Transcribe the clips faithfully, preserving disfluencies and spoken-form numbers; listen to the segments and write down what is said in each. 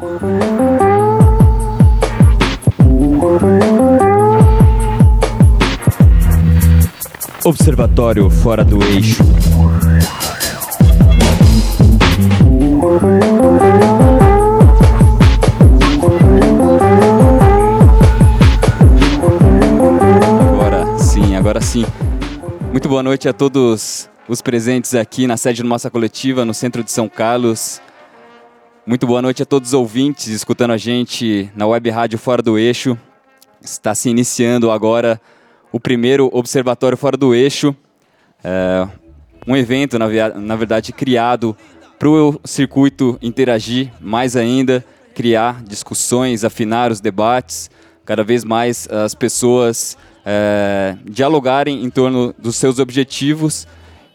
Observatório Fora do Eixo. Agora sim, agora sim. Muito boa noite a todos os presentes aqui na sede do Massa Coletiva, no centro de São Carlos. Muito boa noite a todos os ouvintes escutando a gente na web rádio Fora do Eixo. Está se iniciando agora o primeiro Observatório Fora do Eixo, é um evento, na, via- na verdade, criado para o circuito interagir mais ainda, criar discussões, afinar os debates, cada vez mais as pessoas é, dialogarem em torno dos seus objetivos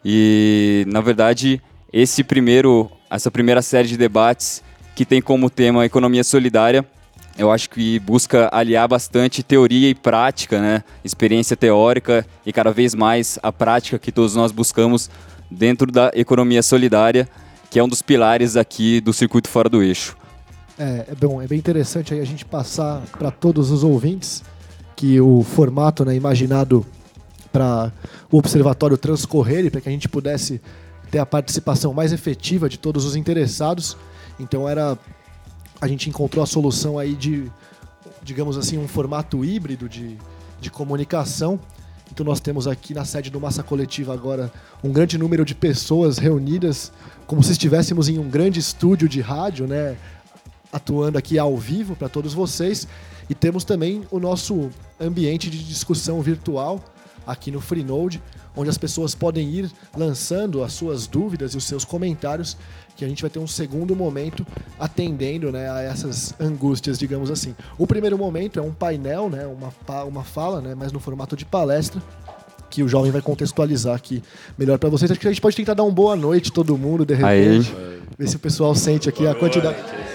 e, na verdade, esse primeiro, essa primeira série de debates que tem como tema a economia solidária, eu acho que busca aliar bastante teoria e prática, né? Experiência teórica e cada vez mais a prática que todos nós buscamos dentro da economia solidária, que é um dos pilares aqui do Circuito Fora do Eixo. É, é, bom, é bem interessante aí a gente passar para todos os ouvintes que o formato, né, imaginado para o observatório transcorrer e para que a gente pudesse ter a participação mais efetiva de todos os interessados. Então era... a gente encontrou a solução aí de, digamos assim, um formato híbrido de, de comunicação. Então nós temos aqui na sede do Massa Coletiva agora um grande número de pessoas reunidas, como se estivéssemos em um grande estúdio de rádio, né, atuando aqui ao vivo para todos vocês. E temos também o nosso ambiente de discussão virtual aqui no Freenode, onde as pessoas podem ir lançando as suas dúvidas e os seus comentários, que a gente vai ter um segundo momento atendendo, né, a essas angústias, digamos assim. O primeiro momento é um painel, né, uma, uma fala, né, mas no formato de palestra, que o jovem vai contextualizar aqui melhor para vocês. Acho que a gente pode tentar dar uma boa noite todo mundo, de repente. Aí. Ver se o pessoal sente aqui a quantidade...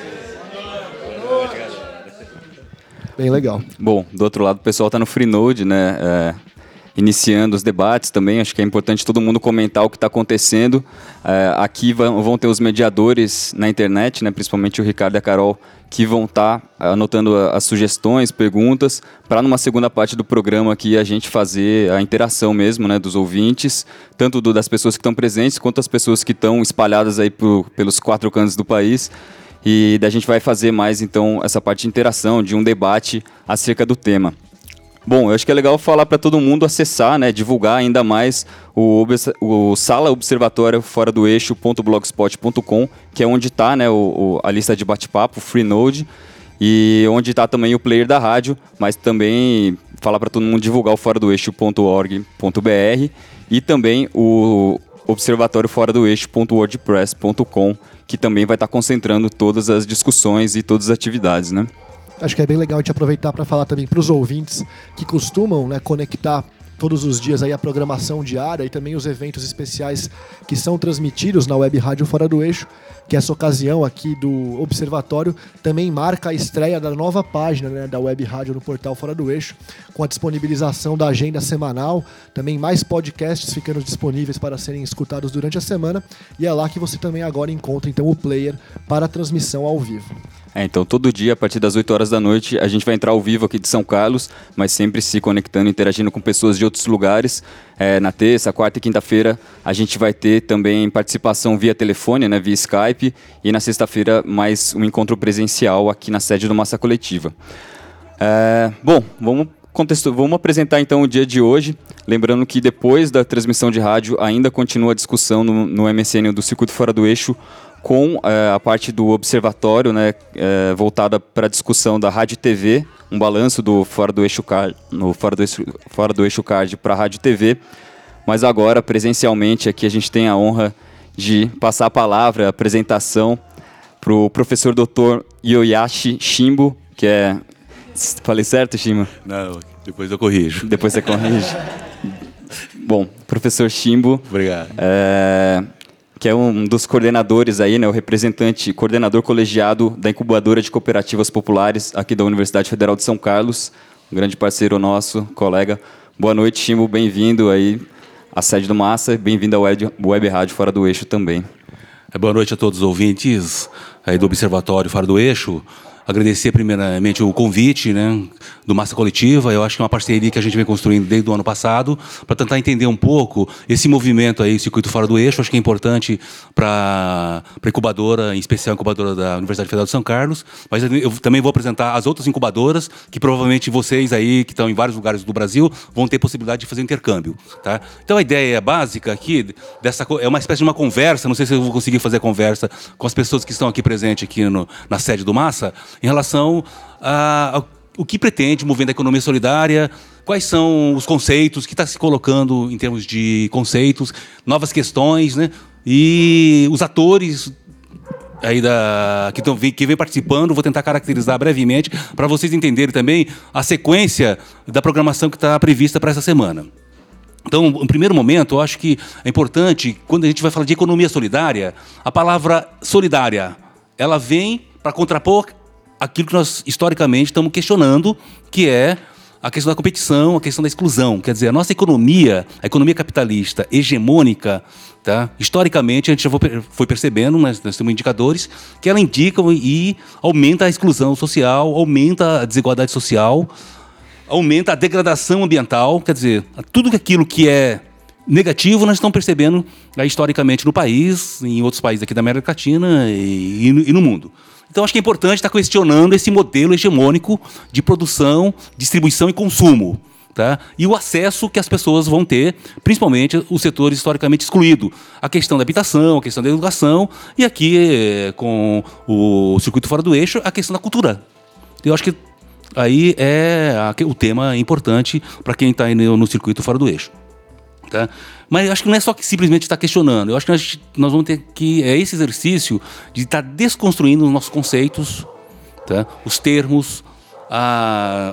Bem legal. Bom, do outro lado o pessoal está no Freenode, né? É, iniciando os debates também. Acho que é importante todo mundo comentar o que está acontecendo. É, aqui vão, vão ter os mediadores na internet, né? Principalmente o Ricardo e a Carol, que vão estar tá anotando as sugestões, perguntas, para numa segunda parte do programa aqui a gente fazer a interação mesmo, né? Dos ouvintes, tanto do, das pessoas que estão presentes, quanto das pessoas que estão espalhadas aí por, pelos quatro cantos do país. E daí a gente vai fazer mais, então, essa parte de interação, de um debate acerca do tema. Bom, eu acho que é legal falar para todo mundo acessar, né, divulgar ainda mais o, o Sala Observatório Fora do Eixo ponto blogspot ponto com, que é onde está, né, o, o, a lista de bate-papo, Freenode, e onde está também o player da rádio, mas também falar para todo mundo divulgar o fora do eixo ponto org ponto br e também o observatório fora do eixo ponto wordpress ponto com, que também vai estar concentrando todas as discussões e todas as atividades, né? Acho que é bem legal a gente aproveitar para falar também para os ouvintes que costumam, né, conectar todos os dias aí a programação diária e também os eventos especiais que são transmitidos na Web Rádio Fora do Eixo, que essa ocasião aqui do Observatório também marca a estreia da nova página, né, da Web Rádio no portal Fora do Eixo, com a disponibilização da agenda semanal, também mais podcasts ficando disponíveis para serem escutados durante a semana, e é lá que você também agora encontra então o player para a transmissão ao vivo. É, então todo dia, a partir das oito horas da noite, a gente vai entrar ao vivo aqui de São Carlos, mas sempre se conectando, interagindo com pessoas de outros lugares. É, na terça, quarta e quinta-feira, a gente vai ter também participação via telefone, né, via Skype, e na sexta-feira mais um encontro presencial aqui na sede do Massa Coletiva. É, bom, vamos, contexto, vamos apresentar então o dia de hoje, lembrando que depois da transmissão de rádio ainda continua a discussão no, no M S N do Circuito Fora do Eixo, com é, a parte do observatório, né, é, voltada para a discussão da Rádio e T V, um balanço do Fora do Eixo Card, no Fora do Eixo, Fora do Eixo Card para a Rádio e T V, mas agora, presencialmente, aqui a gente tem a honra de passar a palavra, a apresentação, para o professor doutor Yoyashi Shimbo, que é... Falei certo, Shimbo? Não, depois eu corrijo. Depois você corrige. Bom, professor Shimbo... Obrigado. É... que é um dos coordenadores aí, né, o representante, coordenador colegiado da Incubadora de Cooperativas Populares aqui da Universidade Federal de São Carlos, um grande parceiro nosso, colega. Boa noite, Shimbo, bem-vindo aí à sede do Massa, bem-vindo à Web, Web Rádio Fora do Eixo também. Boa noite a todos os ouvintes. aí do Observatório Fora do Eixo. Agradecer primeiramente o convite, né, do Massa Coletiva. Eu acho que é uma parceria que a gente vem construindo desde o ano passado para tentar entender um pouco esse movimento aí, Circuito Fora do Eixo. Acho que é importante para a incubadora, em especial a incubadora da Universidade Federal de São Carlos, mas eu também vou apresentar as outras incubadoras que provavelmente vocês aí, que estão em vários lugares do Brasil, vão ter possibilidade de fazer intercâmbio. Tá? Então a ideia básica aqui dessa, é uma espécie de uma conversa, não sei se eu vou conseguir fazer conversa com as pessoas que estão aqui presentes aqui no, na sede do Massa, em relação a, a o que pretende o movimento da economia solidária, quais são os conceitos que está se colocando em termos de conceitos, novas questões, né? E os atores aí da, que, tão, que vem participando, vou tentar caracterizar brevemente para vocês entenderem também a sequência da programação que está prevista para essa semana. Então, no primeiro momento, eu acho que é importante, quando a gente vai falar de economia solidária, a palavra solidária, ela vem para contrapor aquilo que nós, historicamente, estamos questionando, que é a questão da competição, a questão da exclusão. Quer dizer, a nossa economia, a economia capitalista hegemônica, tá? Historicamente, a gente já foi percebendo, mas nós temos indicadores, que ela indica e aumenta a exclusão social, aumenta a desigualdade social, aumenta a degradação ambiental. Quer dizer, tudo aquilo que é negativo nós estamos percebendo aí, historicamente no país, em outros países aqui da América Latina e, e no mundo. Então, acho que é importante estar questionando esse modelo hegemônico de produção, distribuição e consumo. Tá? E o acesso que as pessoas vão ter, principalmente os setores historicamente excluídos. A questão da habitação, a questão da educação, e aqui, com o Circuito Fora do Eixo, a questão da cultura. Eu acho que aí é o tema importante para quem está no Circuito Fora do Eixo. Tá? Mas eu acho que não é só que simplesmente estar questionando. Eu acho que nós, nós vamos ter que... É esse exercício de estar desconstruindo os nossos conceitos, tá? Os termos, a,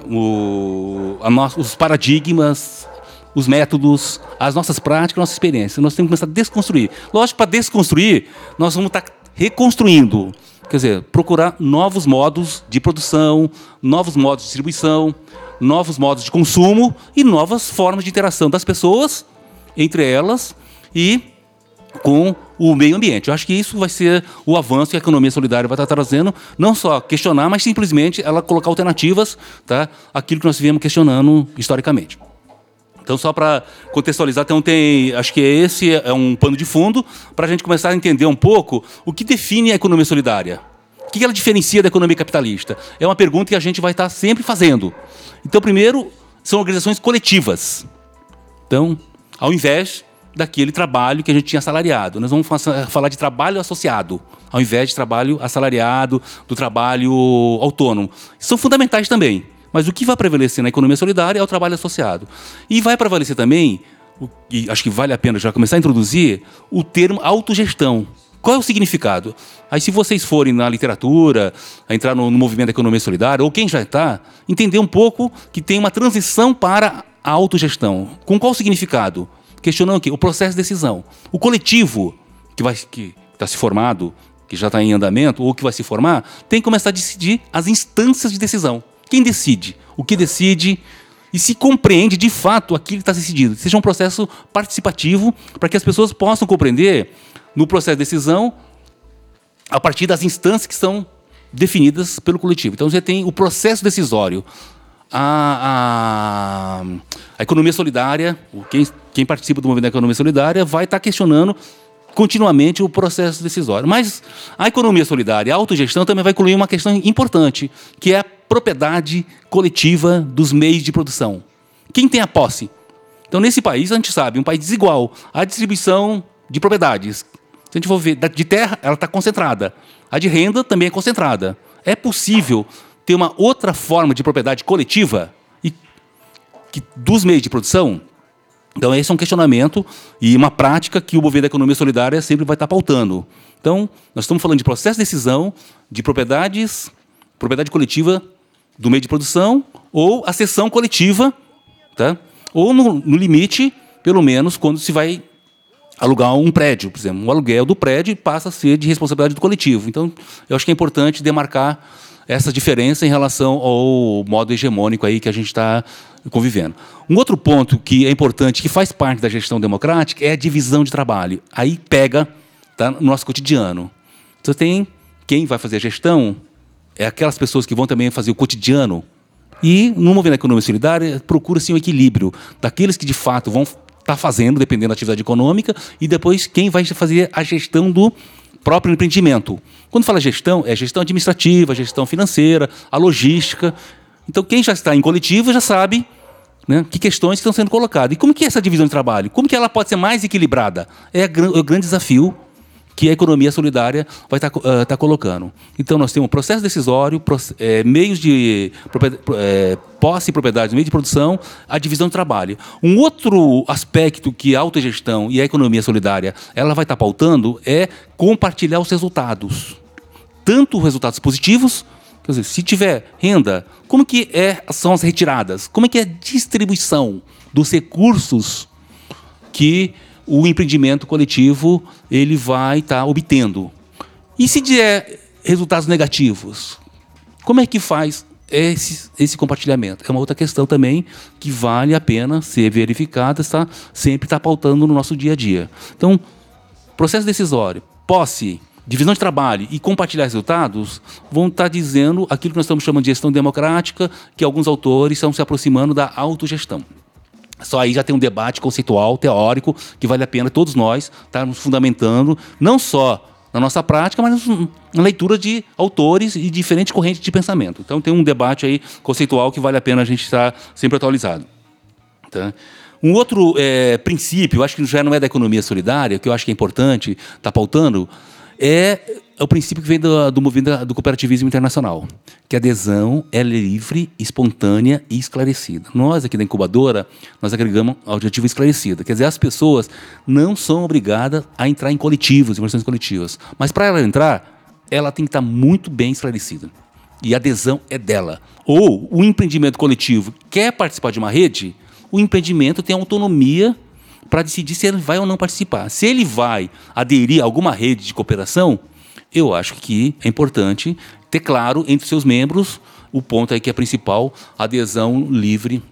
o, a no, os paradigmas, os métodos, as nossas práticas, a nossa experiência. Nós temos que começar a desconstruir. Lógico, para desconstruir, nós vamos estar reconstruindo. Quer dizer, procurar novos modos de produção, novos modos de distribuição, novos modos de consumo e novas formas de interação das pessoas entre elas e com o meio ambiente. Eu acho que isso vai ser o avanço que a economia solidária vai estar trazendo, não só questionar, mas simplesmente ela colocar alternativas, tá, àquilo que nós viemos questionando historicamente. Então, só para contextualizar, então, tem, acho que esse é um pano de fundo para a gente começar a entender um pouco o que define a economia solidária. O que ela diferencia da economia capitalista? É uma pergunta que a gente vai estar sempre fazendo. Então, primeiro, são organizações coletivas. Então, ao invés daquele trabalho que a gente tinha assalariado. Nós vamos falar de trabalho associado, ao invés de trabalho assalariado, do trabalho autônomo. São fundamentais também, mas o que vai prevalecer na economia solidária é o trabalho associado. E vai prevalecer também, e acho que vale a pena já começar a introduzir, o termo autogestão. Qual é o significado? Aí, se vocês forem na literatura, a entrar no, no movimento da economia solidária, ou quem já está, entender um pouco que tem uma transição para a autogestão. Com qual significado? Questionando aqui o processo de decisão. O coletivo que vai, que está se formado, que já está em andamento, ou que vai se formar, tem que começar a decidir as instâncias de decisão. Quem decide? O que decide? E se compreende, de fato, aquilo que está decidido. Seja um processo participativo para que as pessoas possam compreender no processo de decisão a partir das instâncias que são definidas pelo coletivo. Então, você tem o processo decisório. A, a, a economia solidária, quem, quem participa do movimento da economia solidária vai estar questionando continuamente o processo decisório. Mas a economia solidária, a autogestão, também vai incluir uma questão importante, que é a propriedade coletiva dos meios de produção. Quem tem a posse? Então, nesse país, a gente sabe, um país desigual, a distribuição de propriedades. Se a gente for ver, de terra, ela está concentrada. A de renda também é concentrada. É possível ter uma outra forma de propriedade coletiva e, que, dos meios de produção? Então, esse é um questionamento e uma prática que o movimento da economia solidária sempre vai estar pautando. Então, nós estamos falando de processo de decisão, de propriedades, propriedade coletiva do meio de produção ou a cessão coletiva, tá? Ou, no, no limite, pelo menos, quando se vai alugar um prédio, por exemplo. O aluguel do prédio passa a ser de responsabilidade do coletivo. Então, eu acho que é importante demarcar essa diferença em relação ao modo hegemônico aí que a gente está convivendo. Um outro ponto que é importante, que faz parte da gestão democrática, é a divisão de trabalho. Aí pega, tá, no nosso cotidiano. Você tem quem vai fazer a gestão é aquelas pessoas que vão também fazer o cotidiano. E, no movimento da economia solidária, procura-se um equilíbrio daqueles que, de fato, vão estar fazendo, dependendo da atividade econômica, e depois quem vai fazer a gestão do próprio empreendimento. Quando fala gestão, é gestão administrativa, gestão financeira, a logística. Então, quem já está em coletivo já sabe, né, que questões estão sendo colocadas. E como que é essa divisão de trabalho? Como que ela pode ser mais equilibrada? É o grande desafio que a economia solidária vai estar uh, tá colocando. Então, nós temos um processo decisório, proce é, meios de é, posse e propriedade, meio de produção, a divisão de trabalho. Um outro aspecto que a autogestão e a economia solidária ela vai estar pautando é compartilhar os resultados. Tanto os resultados positivos, quer dizer, se tiver renda, como que é, são as retiradas? Como é que é a distribuição dos recursos que o empreendimento coletivo ele vai estar tá obtendo? E se der resultados negativos, como é que faz esse, esse compartilhamento? É uma outra questão também que vale a pena ser verificada, tá? Sempre está pautando no nosso dia a dia. Então, processo decisório, posse, divisão de trabalho e compartilhar resultados vão estar tá dizendo aquilo que nós estamos chamando de gestão democrática, que alguns autores estão se aproximando da autogestão. Só aí já tem um debate conceitual, teórico, que vale a pena todos nós estarmos fundamentando, não só na nossa prática, mas na leitura de autores e diferentes correntes de pensamento. Então, tem um debate aí conceitual que vale a pena a gente estar sempre atualizado. Tá? Um outro é, princípio, acho que já não é da economia solidária, que eu acho que é importante estar pautando, é o princípio que vem do, do movimento do cooperativismo internacional, que a adesão é livre, espontânea e esclarecida. Nós, aqui da incubadora, nós agregamos ao adjetivo esclarecida. Quer dizer, as pessoas não são obrigadas a entrar em coletivos, em ações coletivas. Mas, para ela entrar, ela tem que estar muito bem esclarecida. E a adesão é dela. Ou o empreendimento coletivo quer participar de uma rede, o empreendimento tem autonomia para decidir se ele vai ou não participar. Se ele vai aderir a alguma rede de cooperação, eu acho que é importante ter claro entre seus membros o ponto aí que é principal, adesão livre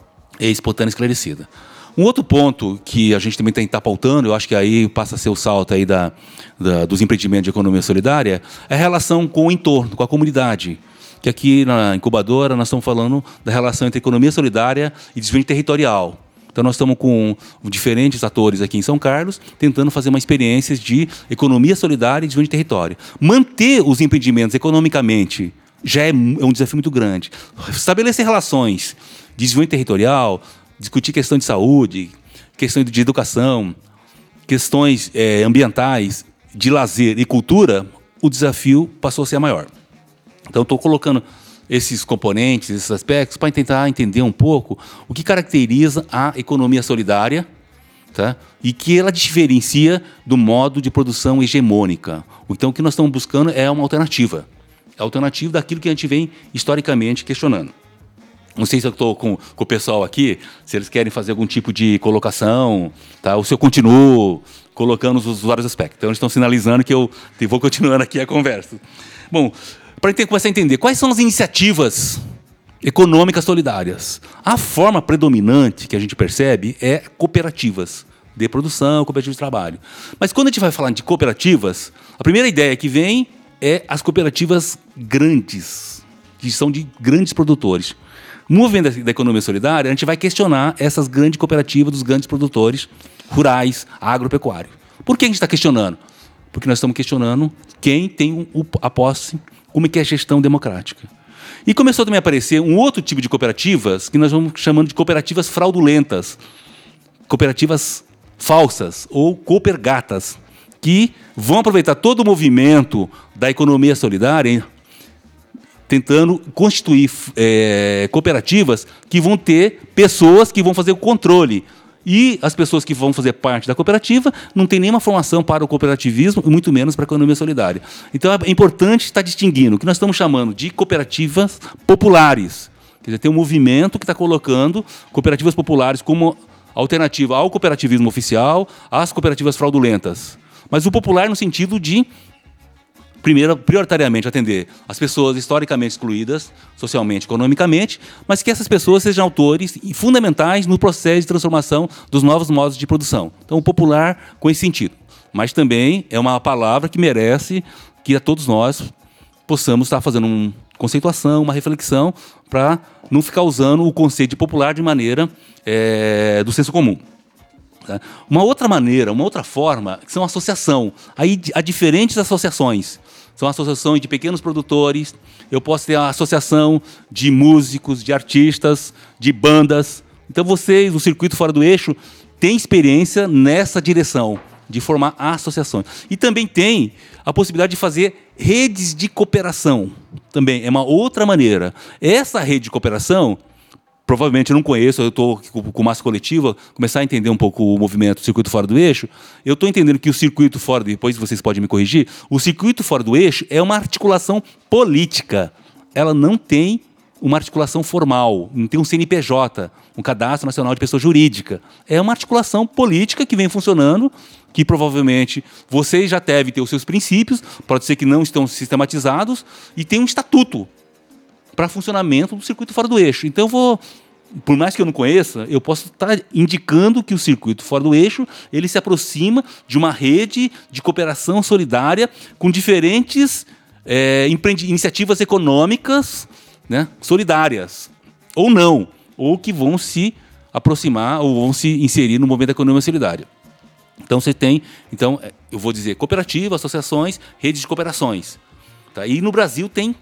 e espontânea esclarecida. Um outro ponto que a gente também tem que estar pautando, eu acho que aí passa a ser o salto aí da, da, dos empreendimentos de economia solidária, é a relação com o entorno, com a comunidade. Que aqui na incubadora nós estamos falando da relação entre economia solidária e desenvolvimento territorial. Então, nós estamos com diferentes atores aqui em São Carlos, tentando fazer uma experiência de economia solidária e desenvolvimento de território. Manter os empreendimentos economicamente já é um desafio muito grande. Estabelecer relações de desenvolvimento territorial, discutir questão de saúde, questão de educação, questões é, ambientais, de lazer e cultura, o desafio passou a ser maior. Então, estou colocando esses componentes, esses aspectos, para tentar entender um pouco o que caracteriza a economia solidária, tá? E que ela diferencia do modo de produção hegemônica. Então, o que nós estamos buscando é uma alternativa. É a alternativa daquilo que a gente vem historicamente questionando. Não sei se eu estou com, com o pessoal aqui, se eles querem fazer algum tipo de colocação, tá? Ou se eu continuo colocando os vários aspectos. Então, eles estão sinalizando que eu vou continuando aqui a conversa. Bom, para a gente começar a entender quais são as iniciativas econômicas solidárias. A forma predominante que a gente percebe é cooperativas de produção, cooperativas de trabalho. Mas quando a gente vai falar de cooperativas, a primeira ideia que vem é as cooperativas grandes, que são de grandes produtores. No movimento da economia solidária, a gente vai questionar essas grandes cooperativas dos grandes produtores rurais, agropecuários. Por que a gente está questionando? Porque nós estamos questionando quem tem a posse, como é que é a gestão democrática. E começou também a aparecer um outro tipo de cooperativas que nós vamos chamando de cooperativas fraudulentas, cooperativas falsas ou coopergatas, que vão aproveitar todo o movimento da economia solidária, tentando constituir é, cooperativas que vão ter pessoas que vão fazer o controle. E as pessoas que vão fazer parte da cooperativa não têm nenhuma formação para o cooperativismo e muito menos para a economia solidária. Então, é importante estar distinguindo o que nós estamos chamando de cooperativas populares. Quer dizer, tem um movimento que está colocando cooperativas populares como alternativa ao cooperativismo oficial, às cooperativas fraudulentas. Mas o popular no sentido de, primeiro, prioritariamente atender as pessoas historicamente excluídas, socialmente, economicamente, mas que essas pessoas sejam autores fundamentais no processo de transformação dos novos modos de produção. Então, o popular com esse sentido. Mas também é uma palavra que merece que que a todos nós possamos estar fazendo uma conceituação, uma reflexão, para não ficar usando o conceito popular de maneira é, do senso comum. Tá? Uma outra maneira, uma outra forma, são associação. Aí há diferentes associações. São associações de pequenos produtores, eu posso ter a associação de músicos, de artistas, de bandas. Então vocês, o Circuito Fora do Eixo, têm experiência nessa direção, de formar associações. E também tem a possibilidade de fazer redes de cooperação. Também é uma outra maneira. Essa rede de cooperação, provavelmente eu não conheço, eu estou com massa coletiva, começar a entender um pouco o movimento Circuito Fora do Eixo, eu estou entendendo que o Circuito Fora do Eixo, depois vocês podem me corrigir, o Circuito Fora do Eixo é uma articulação política. Ela não tem uma articulação formal, não tem um C N P J, um Cadastro Nacional de Pessoa Jurídica. É uma articulação política que vem funcionando, que provavelmente vocês já devem ter os seus princípios, pode ser que não estão sistematizados, e tem um estatuto para funcionamento do Circuito Fora do Eixo. Então, eu vou, por mais que eu não conheça, eu posso estar indicando que o Circuito Fora do Eixo ele se aproxima de uma rede de cooperação solidária com diferentes é, iniciativas econômicas, né, solidárias, ou não, ou que vão se aproximar ou vão se inserir no movimento da economia solidária. Então, você tem, então, eu vou dizer, cooperativas, associações, redes de cooperações. Tá? E no Brasil tem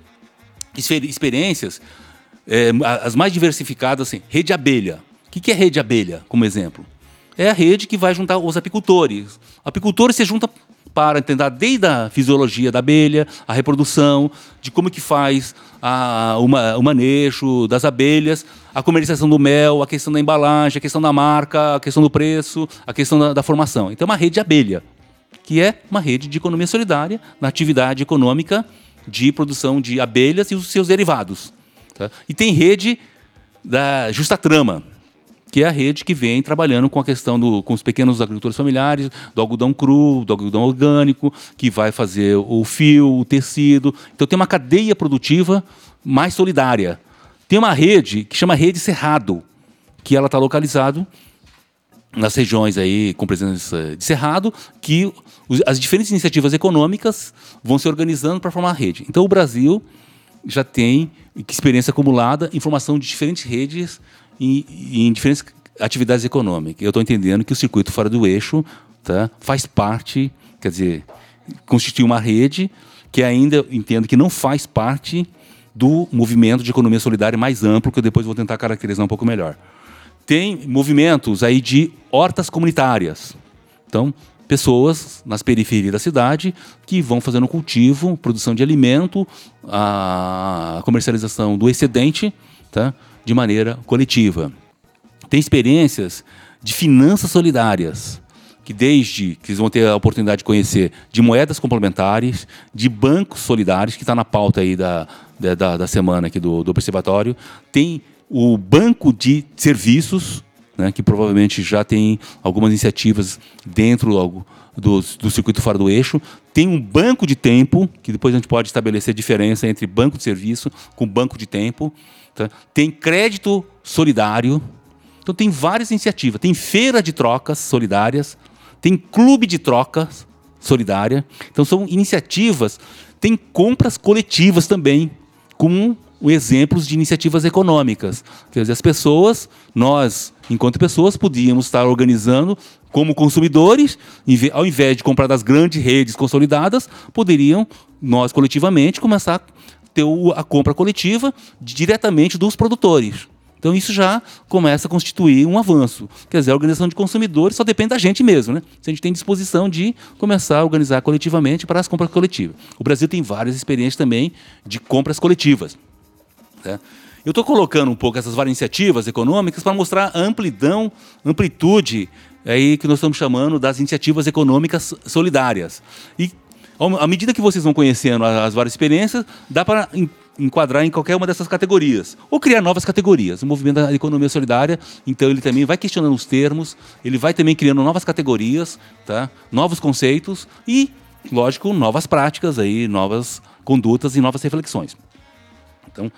experiências, é, as mais diversificadas, assim, rede abelha. O que é rede abelha, como exemplo? É a rede que vai juntar os apicultores. Apicultores se juntam para tentar, desde a fisiologia da abelha, a reprodução, de como que faz a, uma, o manejo das abelhas, a comercialização do mel, a questão da embalagem, a questão da marca, a questão do preço, a questão da, da formação. Então, é uma rede abelha, que é uma rede de economia solidária na atividade econômica de produção de abelhas e os seus derivados. Tá? E tem rede da Justa Trama, que é a rede que vem trabalhando com a questão do, com os pequenos agricultores familiares, do algodão cru, do algodão orgânico, que vai fazer o fio, o tecido. Então tem uma cadeia produtiva mais solidária. Tem uma rede que chama Rede Cerrado, que ela está localizada nas regiões aí com presença de cerrado, que os, as diferentes iniciativas econômicas vão se organizando para formar a rede. Então o Brasil já tem experiência acumulada em formação de diferentes redes em, em diferentes atividades econômicas. Eu estou entendendo que o Circuito Fora do Eixo, tá, faz parte, quer dizer, constitui uma rede que ainda entendo que não faz parte do movimento de economia solidária mais amplo, que eu depois vou tentar caracterizar um pouco melhor. Tem movimentos aí de hortas comunitárias. Então, pessoas nas periferias da cidade que vão fazendo cultivo, produção de alimento, a comercialização do excedente, tá, de maneira coletiva. Tem experiências de finanças solidárias, que desde que vocês vão ter a oportunidade de conhecer, de moedas complementares, de bancos solidários, que está na pauta aí da, da, da semana aqui do, do Observatório. Tem o banco de serviços, né, que provavelmente já tem algumas iniciativas dentro do, do Circuito Fora do Eixo. Tem um banco de tempo, que depois a gente pode estabelecer a diferença entre banco de serviço com banco de tempo. Tá? Tem crédito solidário. Então tem várias iniciativas. Tem feira de trocas solidárias. Tem clube de trocas solidária. Então são iniciativas. Tem compras coletivas também, com exemplos de iniciativas econômicas. Quer dizer, as pessoas, nós, enquanto pessoas, podíamos estar organizando como consumidores, ao invés de comprar das grandes redes consolidadas, poderiam, nós coletivamente, começar a ter a compra coletiva diretamente dos produtores. Então isso já começa a constituir um avanço. Quer dizer, a organização de consumidores só depende da gente mesmo, né? Se a gente tem disposição de começar a organizar coletivamente para as compras coletivas. O Brasil tem várias experiências também de compras coletivas. Tá? Eu estou colocando um pouco essas várias iniciativas econômicas para mostrar a amplidão, amplitude aí que nós estamos chamando das iniciativas econômicas solidárias. E à medida que vocês vão conhecendo as várias experiências, dá para enquadrar em qualquer uma dessas categorias, ou criar novas categorias. O movimento da economia solidária, então, ele também vai questionando os termos, ele vai também criando novas categorias, tá? Novos conceitos e, lógico, novas práticas, aí, novas condutas e novas reflexões. Então,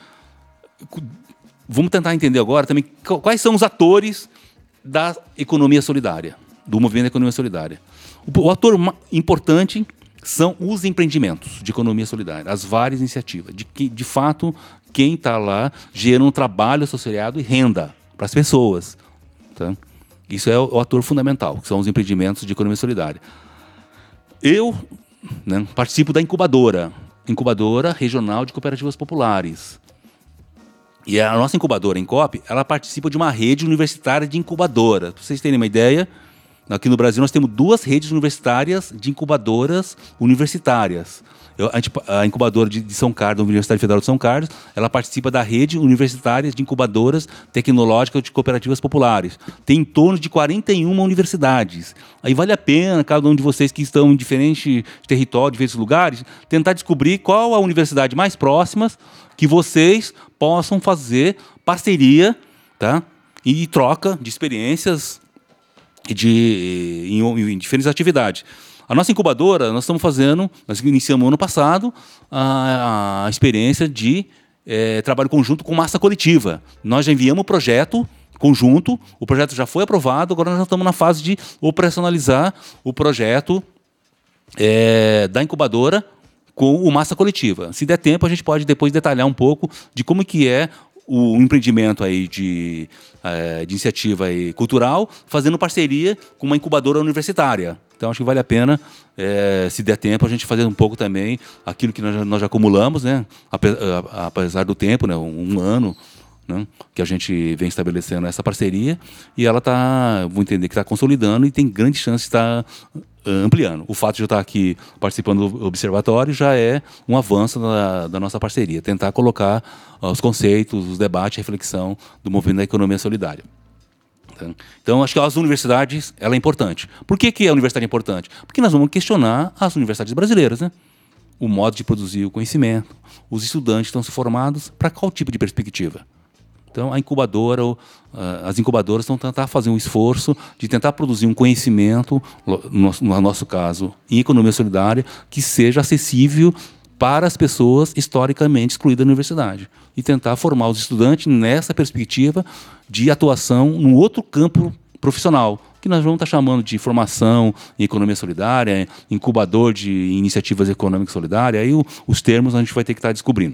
vamos tentar entender agora também quais são os atores da economia solidária, do movimento da economia solidária. O, o ator importante são os empreendimentos de economia solidária, as várias iniciativas. De, que, de fato, quem está lá gera um trabalho associado e renda para as pessoas. Tá? Isso é o, o ator fundamental, que são os empreendimentos de economia solidária. Eu, né, participo da incubadora, incubadora regional de cooperativas populares. E a nossa incubadora, a Incop, ela participa de uma rede universitária de incubadora. Para vocês terem uma ideia, aqui no Brasil nós temos duas redes universitárias de incubadoras universitárias. Eu, a, gente, a incubadora de, de São Carlos, da Universidade Federal de São Carlos, ela participa da rede universitária de incubadoras tecnológicas de cooperativas populares. Tem em torno de quarenta e uma universidades. Aí vale a pena, cada um de vocês que estão em diferentes territórios, diferentes lugares, tentar descobrir qual a universidade mais próxima que vocês possam fazer parceria, tá? E troca de experiências de, em, em diferentes atividades. A nossa incubadora, nós estamos fazendo, nós iniciamos ano passado a, a experiência de é, trabalho conjunto com massa coletiva. Nós já enviamos o projeto conjunto, o projeto já foi aprovado, agora nós estamos na fase de operacionalizar o projeto é, da incubadora com o massa coletiva. Se der tempo, a gente pode depois detalhar um pouco de como que é o empreendimento aí de, é, de iniciativa aí cultural, fazendo parceria com uma incubadora universitária. Então, acho que vale a pena, é, se der tempo, a gente fazer um pouco também aquilo que nós já, nós já acumulamos, né? Apesar do tempo, né? um, um ano, né? Que a gente vem estabelecendo essa parceria, e ela está, vou entender que está consolidando e tem grande chance de estar ampliando. O fato de eu estar aqui participando do observatório já é um avanço da, da nossa parceria, tentar colocar os conceitos, os debates, a reflexão do movimento da economia solidária. Então, acho que as universidades, ela é importante. Por que, que a universidade é importante? Porque nós vamos questionar as universidades brasileiras, né? O modo de produzir o conhecimento, os estudantes estão se formados para qual tipo de perspectiva? Então, a incubadora, as incubadoras estão tentar fazer um esforço de tentar produzir um conhecimento, no nosso caso, em economia solidária, que seja acessível para as pessoas historicamente excluídas da universidade. E tentar formar os estudantes nessa perspectiva de atuação num outro campo profissional, que nós vamos estar chamando de formação em economia solidária, incubador de iniciativas econômicas solidárias, aí os termos a gente vai ter que estar descobrindo.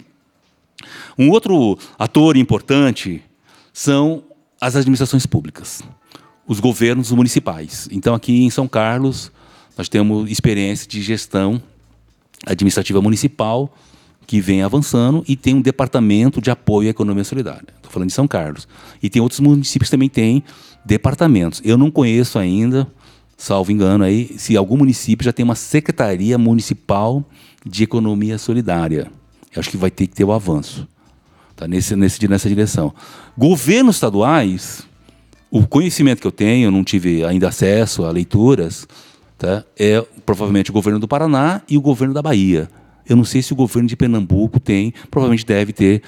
Um outro ator importante são as administrações públicas, os governos municipais. Então, aqui em São Carlos, nós temos experiência de gestão administrativa municipal que vem avançando e tem um departamento de apoio à economia solidária. Estou falando de São Carlos. E tem outros municípios que também têm departamentos. Eu não conheço ainda, salvo engano, aí, se algum município já tem uma Secretaria Municipal de Economia Solidária. Eu acho que vai ter que ter o avanço, tá? nesse, nesse, nessa direção. Governos estaduais, o conhecimento que eu tenho, eu não tive ainda acesso a leituras, tá? É provavelmente o governo do Paraná e o governo da Bahia. Eu não sei se o governo de Pernambuco tem, provavelmente deve ter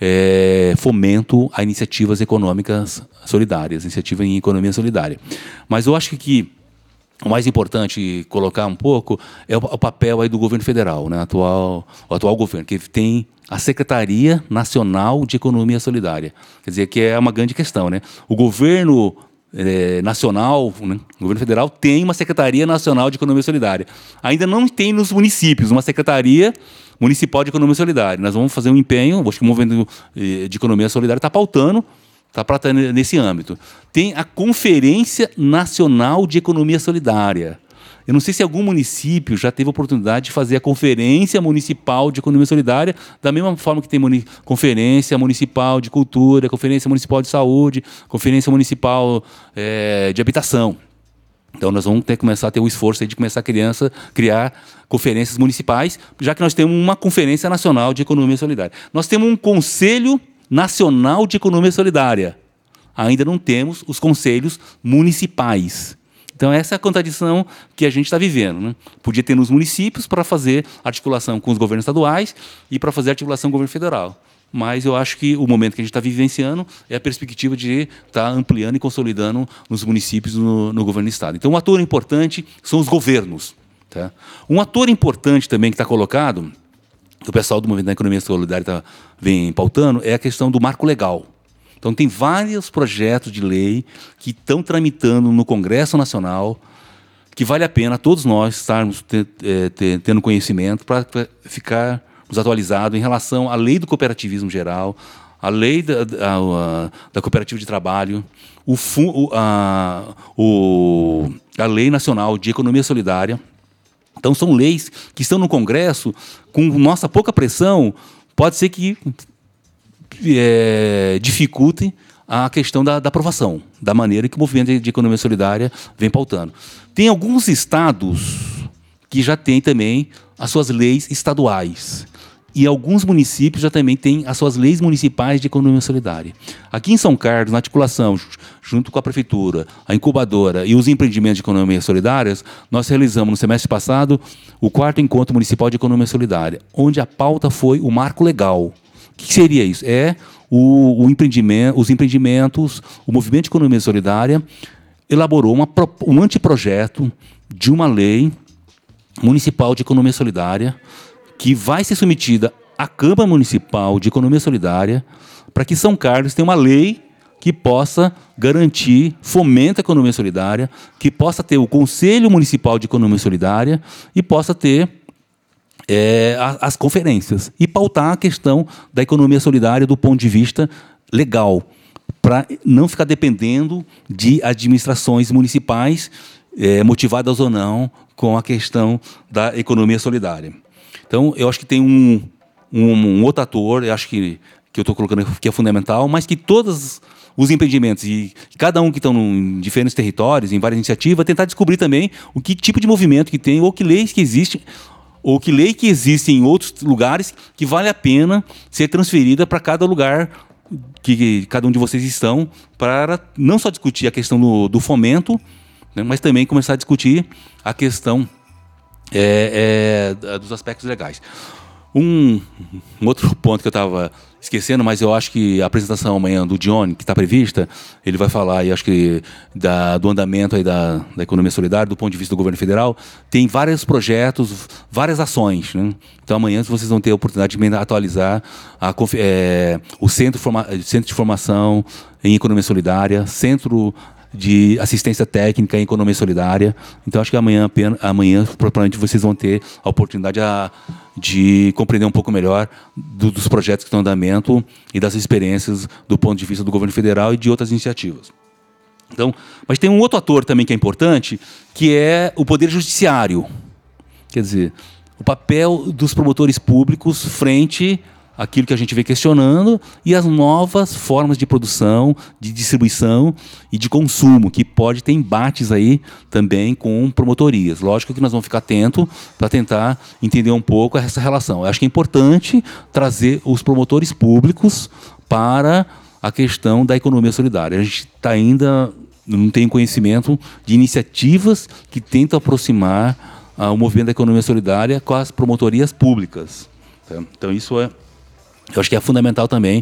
é, fomento a iniciativas econômicas solidárias, iniciativa em economia solidária. Mas eu acho que o mais importante colocar um pouco é o, o papel aí do governo federal, né? atual, o atual governo, que tem a Secretaria Nacional de Economia Solidária. Quer dizer, que é uma grande questão, né? O governo é, nacional, né? O governo federal tem uma Secretaria Nacional de Economia Solidária. Ainda não tem nos municípios uma Secretaria Municipal de Economia Solidária. Nós vamos fazer um empenho, acho que o movimento de economia solidária está pautando, está para estar nesse âmbito. Tem a Conferência Nacional de Economia Solidária. Eu não sei se algum município já teve a oportunidade de fazer a Conferência Municipal de Economia Solidária, da mesma forma que tem Conferência Municipal de Cultura, Conferência Municipal de Saúde, Conferência Municipal é, de Habitação. Então, nós vamos ter que começar a ter o esforço aí de começar a criança, criar conferências municipais, já que nós temos uma Conferência Nacional de Economia Solidária. Nós temos um Conselho Nacional de Economia Solidária. Ainda não temos os conselhos municipais. Então, essa é a contradição que a gente está vivendo, né? Podia ter nos municípios para fazer articulação com os governos estaduais e para fazer articulação com o governo federal. Mas eu acho que o momento que a gente está vivenciando é a perspectiva de estar tá ampliando e consolidando nos municípios no, no governo do Estado. Então, um ator importante são os governos. Tá? Um ator importante também que está colocado, que o pessoal do Movimento da Economia Solidária tá, vem pautando, é a questão do marco legal. Então, tem vários projetos de lei que estão tramitando no Congresso Nacional que vale a pena todos nós estarmos te, é, te, tendo conhecimento para ficarmos atualizados em relação à lei do cooperativismo geral, a lei da, da, da cooperativa de trabalho, o, o, a, o, a lei nacional de economia solidária. Então, são leis que estão no Congresso, com nossa pouca pressão, pode ser que é, dificultem a questão da, da aprovação, da maneira que o movimento de economia solidária vem pautando. Tem alguns estados que já têm também as suas leis estaduais. E alguns municípios já também têm as suas leis municipais de economia solidária. Aqui em São Carlos, na articulação, junto com a prefeitura, a incubadora e os empreendimentos de economia solidárias, nós realizamos no semestre passado o quarto encontro municipal de economia solidária, onde a pauta foi o marco legal. O que seria isso? É o, o empreendimento, os empreendimentos, o movimento de economia solidária elaborou uma, um anteprojeto de uma lei municipal de economia solidária que vai ser submetida à Câmara Municipal de Economia Solidária para que São Carlos tenha uma lei que possa garantir, fomenta a economia solidária, que possa ter o Conselho Municipal de Economia Solidária e possa ter é, as conferências e pautar a questão da economia solidária do ponto de vista legal, para não ficar dependendo de administrações municipais, é, motivadas ou não, com a questão da economia solidária. Então, eu acho que tem um, um, um outro ator, eu acho que, que eu estou colocando que é fundamental, mas que todos os empreendimentos, e cada um que estão em diferentes territórios, em várias iniciativas, tentar descobrir também o que tipo de movimento que tem, ou que leis que existem, ou que lei que existe em outros lugares que vale a pena ser transferida para cada lugar que, que cada um de vocês estão, para não só discutir a questão do, do fomento, né, mas também começar a discutir a questão É, é, dos aspectos legais. Um, um outro ponto que eu estava esquecendo, mas eu acho que a apresentação amanhã do Johnny, que está prevista, ele vai falar, e acho que da, do andamento aí da, da economia solidária, do ponto de vista do governo federal, tem vários projetos, várias ações, né? Então amanhã vocês vão ter a oportunidade de atualizar a, é, o centro, forma, centro de formação em economia solidária, centro de assistência técnica em economia solidária. Então, acho que amanhã, amanhã provavelmente, vocês vão ter a oportunidade a, de compreender um pouco melhor do, dos projetos que estão em andamento e das experiências do ponto de vista do governo federal e de outras iniciativas. Então, mas tem um outro ator também que é importante, que é o Poder Judiciário. Quer dizer, o papel dos promotores públicos frente aquilo que a gente vem questionando e as novas formas de produção, de distribuição e de consumo, que pode ter embates aí também com promotorias. Lógico que nós vamos ficar atentos para tentar entender um pouco essa relação. Eu acho que é importante trazer os promotores públicos para a questão da economia solidária. A gente está ainda, não tem conhecimento de iniciativas que tentam aproximar ah, o movimento da economia solidária com as promotorias públicas. Tá? Então, isso é eu acho que é fundamental também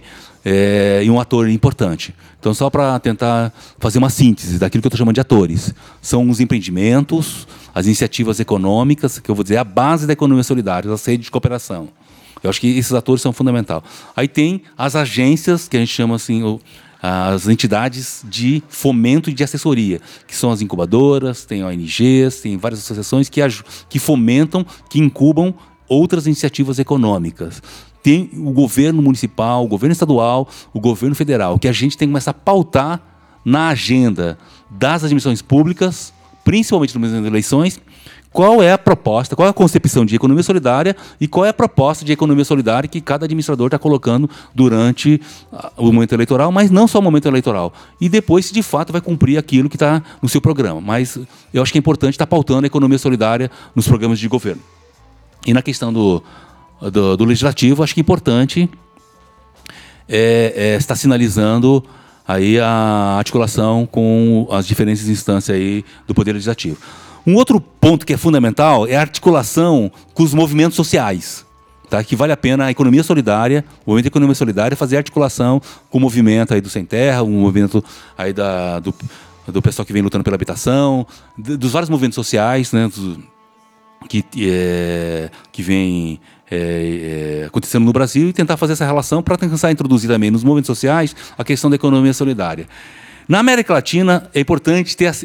é, e um ator importante. Então, só para tentar fazer uma síntese daquilo que eu estou chamando de atores. São os empreendimentos, as iniciativas econômicas, que eu vou dizer, a base da economia solidária, as redes de cooperação. Eu acho que esses atores são fundamentais. Aí tem as agências, que a gente chama assim, as entidades de fomento e de assessoria, que são as incubadoras, tem O N Gs, tem várias associações que, que fomentam, que incubam outras iniciativas econômicas. Tem o governo municipal, o governo estadual, o governo federal, que a gente tem que começar a pautar na agenda das administrações públicas, principalmente nas eleições, qual é a proposta, qual é a concepção de economia solidária e qual é a proposta de economia solidária que cada administrador está colocando durante o momento eleitoral, mas não só o momento eleitoral. E depois, se de fato, vai cumprir aquilo que está no seu programa. Mas eu acho que é importante estar pautando a economia solidária nos programas de governo. E na questão do... Do, do legislativo, acho que é importante é, é, estar sinalizando aí a articulação com as diferentes instâncias aí do Poder Legislativo. Um outro ponto que é fundamental é a articulação com os movimentos sociais, tá? Que vale a pena a economia solidária, o movimento da economia solidária, fazer articulação com o movimento aí do Sem Terra, o movimento aí da, do, do pessoal que vem lutando pela habitação, dos vários movimentos sociais, né, dos, que, é, que vem... É, é, acontecendo no Brasil e tentar fazer essa relação para tentar introduzir também nos movimentos sociais a questão da economia solidária. Na América Latina, é importante ter,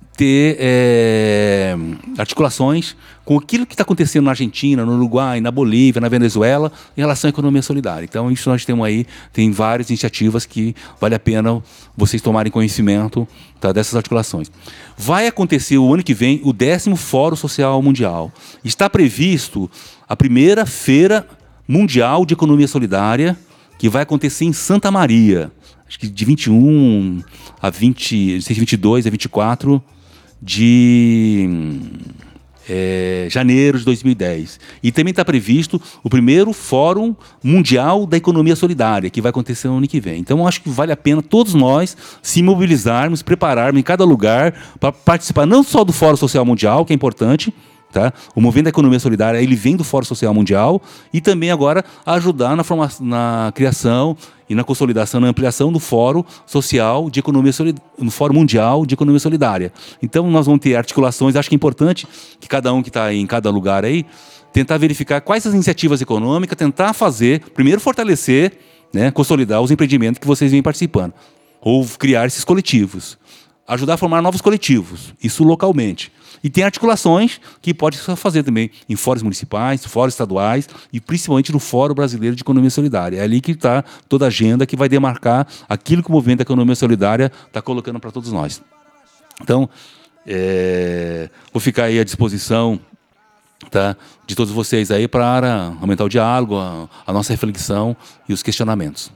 ter é, articulações com aquilo que está acontecendo na Argentina, no Uruguai, na Bolívia, na Venezuela, em relação à economia solidária. Então, isso nós temos aí, tem várias iniciativas que vale a pena vocês tomarem conhecimento, tá, dessas articulações. Vai acontecer o ano que vem o décimo Fórum Social Mundial. Está previsto a primeira Feira Mundial de Economia Solidária, que vai acontecer em Santa Maria, acho que de vinte e um a vinte, vinte e dois a vinte e quatro de é, janeiro de dois mil e dez. E também está previsto o primeiro Fórum Mundial da Economia Solidária, que vai acontecer no ano que vem. Então, eu acho que vale a pena todos nós se mobilizarmos, prepararmos em cada lugar para participar não só do Fórum Social Mundial, que é importante, tá? O movimento da economia solidária, ele vem do Fórum Social Mundial, e também agora ajudar na, formação, na criação e na consolidação, na ampliação do Fórum Social de Economia Solidária, no Fórum Mundial de Economia Solidária. Então, nós vamos ter articulações. Acho que é importante que cada um que está em cada lugar aí tentar verificar quais as iniciativas econômicas, tentar fazer, primeiro fortalecer, né, consolidar os empreendimentos que vocês vêm participando, ou criar esses coletivos, ajudar a formar novos coletivos, isso localmente. E tem articulações que pode fazer também em fóruns municipais, fóruns estaduais e principalmente no Fórum Brasileiro de Economia Solidária. É ali que está toda a agenda que vai demarcar aquilo que o movimento da economia solidária está colocando para todos nós. Então, é, vou ficar aí à disposição, tá, de todos vocês aí para aumentar o diálogo, a, a nossa reflexão e os questionamentos.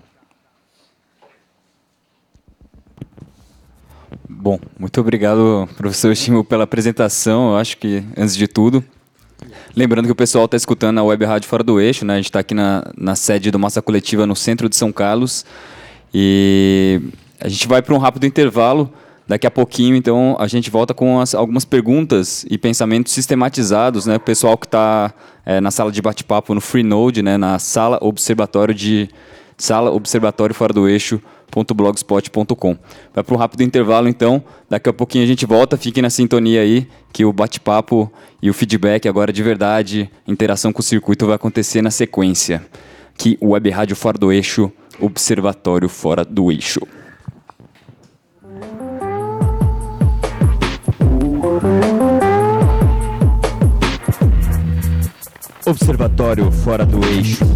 Bom, muito obrigado, professor Estímulo, pela apresentação. Eu acho que, antes de tudo, lembrando que o pessoal está escutando a Web Rádio Fora do Eixo, né? A gente está aqui na, na sede do Massa Coletiva, no centro de São Carlos, e a gente vai para um rápido intervalo. Daqui a pouquinho, então, a gente volta com as, algumas perguntas e pensamentos sistematizados, né? O pessoal que está é, na sala de bate-papo no Freenode, né? Na sala observatório de sala observatório fora do eixo ponto blogspot ponto com. Vai para um rápido intervalo, então. Daqui a pouquinho a gente volta. Fiquem na sintonia aí, que o bate-papo e o feedback agora de verdade, interação com o circuito, vai acontecer na sequência. Aqui, o Web Rádio Fora do Eixo, Observatório Fora do Eixo. Observatório Fora do Eixo.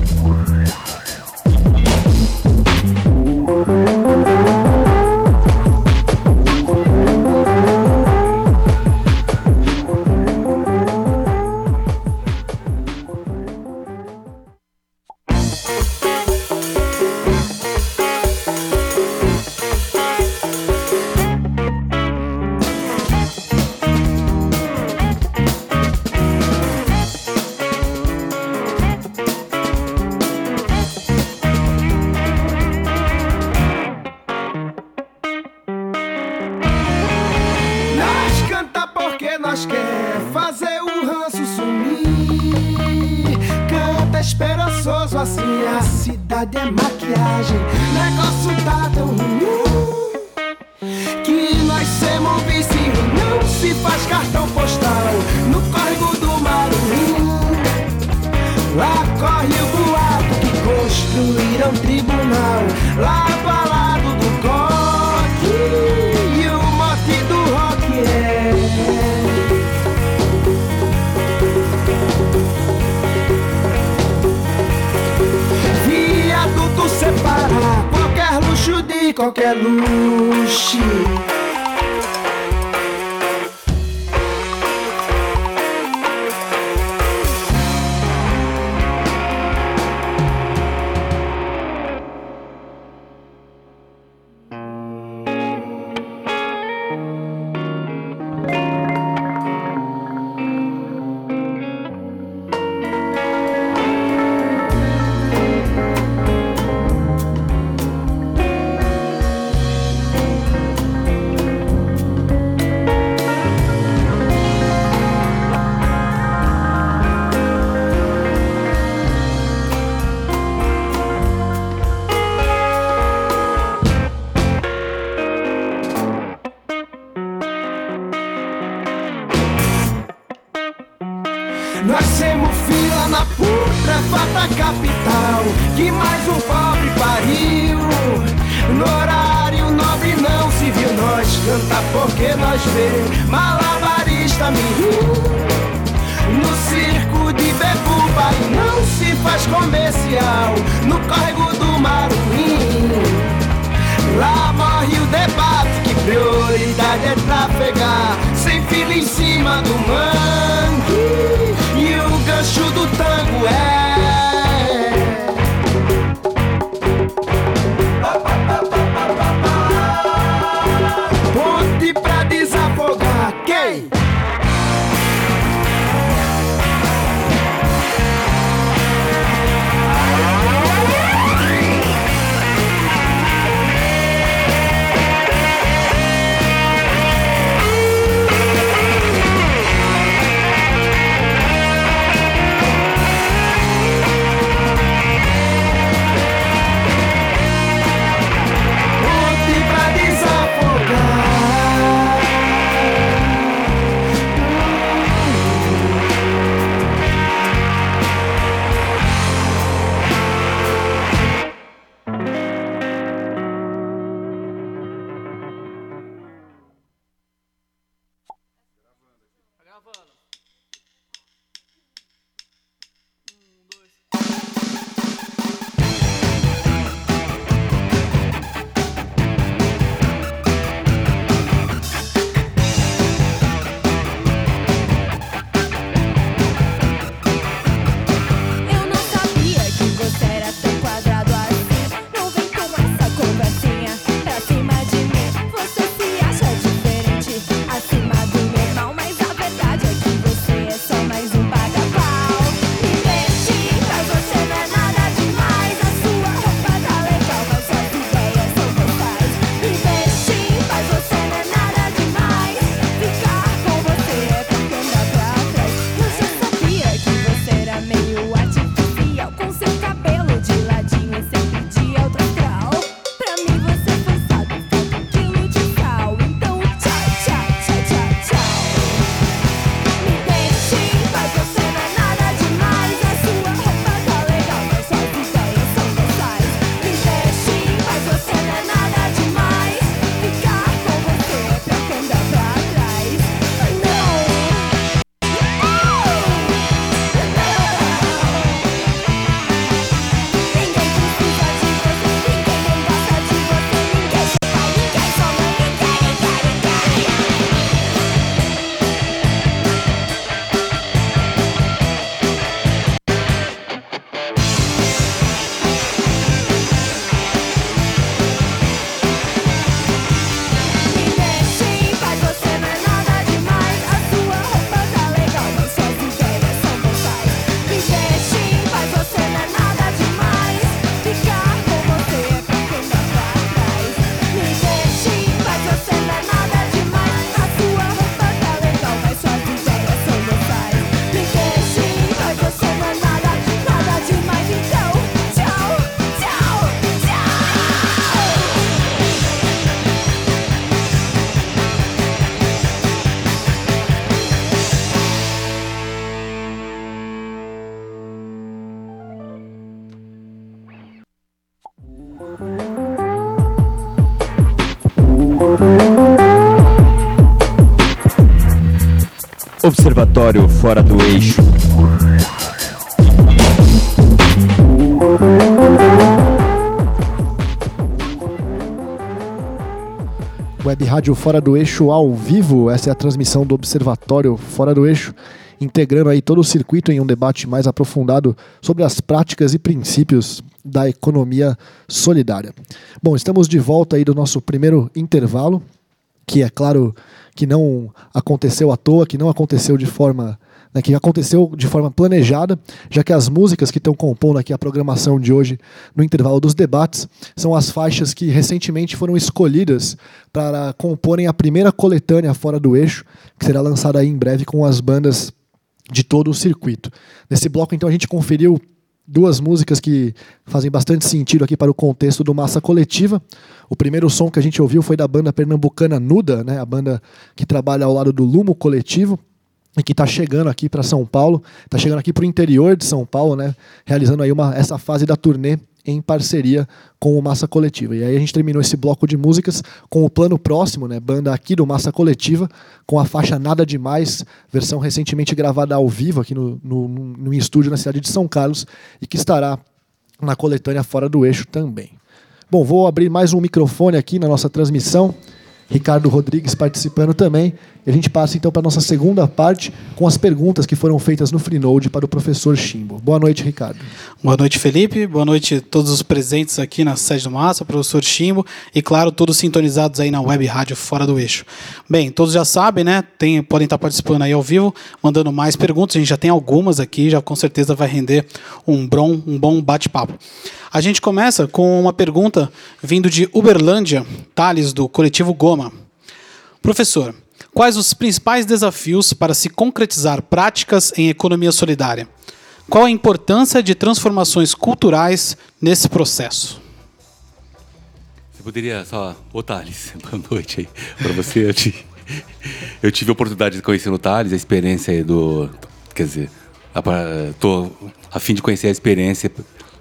Qualquer luxo. nós ver malabarista mirim no circo de Bebuba. E não se faz comercial no córrego do Maruim. Lá morre o debate, que prioridade é trafegar sem fila em cima do mangue. E o gancho do tango é ponte pra desafogar quem? Observatório Fora do Eixo. Web Rádio Fora do Eixo ao vivo. Essa é a transmissão do Observatório Fora do Eixo, integrando aí todo o circuito em um debate mais aprofundado sobre as práticas e princípios da economia solidária. Bom, estamos de volta aí do nosso primeiro intervalo, que é claro que não aconteceu à toa, que não aconteceu de forma, né, que aconteceu de forma planejada, já que as músicas que estão compondo aqui a programação de hoje no intervalo dos debates são as faixas que recentemente foram escolhidas para comporem a primeira coletânea Fora do Eixo, que será lançada aí em breve com as bandas de todo o circuito. Nesse bloco, então, a gente conferiu duas músicas que fazem bastante sentido aqui para o contexto do Massa Coletiva. O primeiro som que a gente ouviu foi da banda pernambucana Nuda, né, a banda que trabalha ao lado do Lumo Coletivo e que está chegando aqui para São Paulo, está chegando aqui para o interior de São Paulo, né, realizando aí uma, essa fase da turnê em parceria com o Massa Coletiva. E aí a gente terminou esse bloco de músicas com o Plano Próximo, né, banda aqui do Massa Coletiva, com a faixa Nada Demais, versão recentemente gravada ao vivo aqui no, no, no estúdio na cidade de São Carlos e que estará na coletânea Fora do Eixo também. Bom, vou abrir mais um microfone aqui na nossa transmissão. Ricardo Rodrigues participando também. E a gente passa então para a nossa segunda parte com as perguntas que foram feitas no Freenode para o professor Chimbo. Boa noite, Ricardo. Boa noite, Felipe. Boa noite a todos os presentes aqui na sede do Massa, professor Chimbo e, claro, todos sintonizados aí na web rádio Fora do Eixo. Bem, todos já sabem, né? Tem, podem estar participando aí ao vivo, mandando mais perguntas. A gente já tem algumas aqui, já com certeza vai render um bom, um bom bate-papo. A gente começa com uma pergunta vindo de Uberlândia, Thales, do coletivo Goma. Professor, quais os principais desafios para se concretizar práticas em economia solidária? Qual a importância de transformações culturais nesse processo? Você poderia só... Ô, Thales, boa noite aí para você. Eu tive, eu tive a oportunidade de conhecer o Thales, a experiência aí do... Quer dizer, estou a fim de conhecer a experiência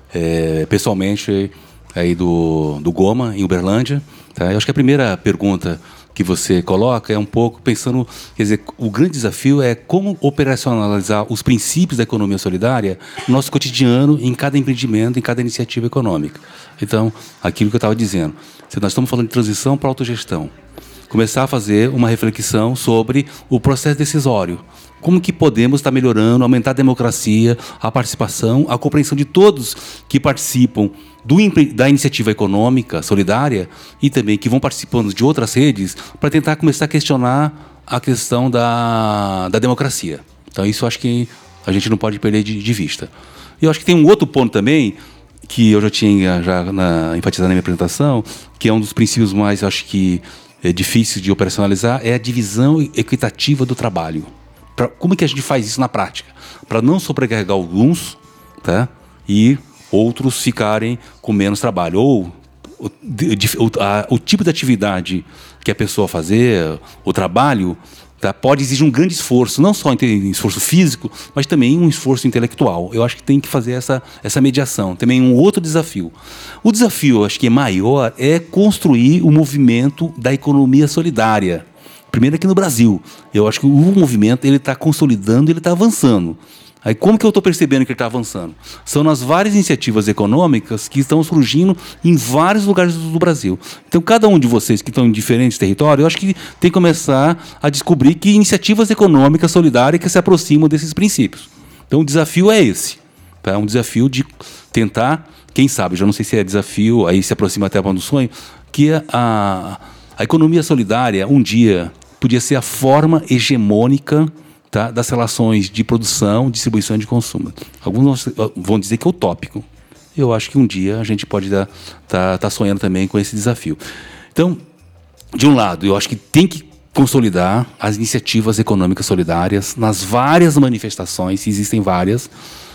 é, pessoalmente aí do, do Goma, em Uberlândia. Tá? Eu acho que a primeira pergunta que você coloca é um pouco pensando, quer dizer, o grande desafio é como operacionalizar os princípios da economia solidária no nosso cotidiano, em cada empreendimento, em cada iniciativa econômica. Então, aquilo que eu estava dizendo, se nós estamos falando de transição para autogestão, começar a fazer uma reflexão sobre o processo decisório. Como que podemos estar melhorando, aumentar a democracia, a participação, a compreensão de todos que participam do, da iniciativa econômica solidária e também que vão participando de outras redes para tentar começar a questionar a questão da, da democracia. Então, isso eu acho que a gente não pode perder de, de vista. E eu acho que tem um outro ponto também, que eu já tinha já na, enfatizado na minha apresentação, que é um dos princípios mais, acho que, é difícil de operacionalizar, é a divisão equitativa do trabalho. Pra, como é que a gente faz isso na prática? Para não sobrecarregar alguns, tá? E outros ficarem com menos trabalho. Ou o, de, o, a, o tipo de atividade que a pessoa fazer, o trabalho, tá? Pode exigir um grande esforço, não só em esforço físico, mas também um esforço intelectual. Eu acho que tem que fazer essa, essa mediação. Também um outro desafio. O desafio, acho que é maior, é construir o movimento da economia solidária. Primeiro aqui no Brasil. Eu acho que o movimento ele está consolidando, ele está avançando. Aí como que eu estou percebendo que ele está avançando? São nas várias iniciativas econômicas que estão surgindo em vários lugares do Brasil. Então, cada um de vocês que estão em diferentes territórios, eu acho que tem que começar a descobrir que iniciativas econômicas solidárias que se aproximam desses princípios. Então, o desafio é esse. Tá? É um desafio de tentar, quem sabe, já não sei se é desafio, aí se aproxima até a do sonho, que a, a economia solidária, um dia, podia ser a forma hegemônica, tá, das relações de produção, distribuição e de consumo. Alguns vão dizer que é utópico. Eu acho que um dia a gente pode estar tá, tá sonhando também com esse desafio. Então, de um lado, eu acho que tem que consolidar as iniciativas econômicas solidárias nas várias manifestações, se existem várias,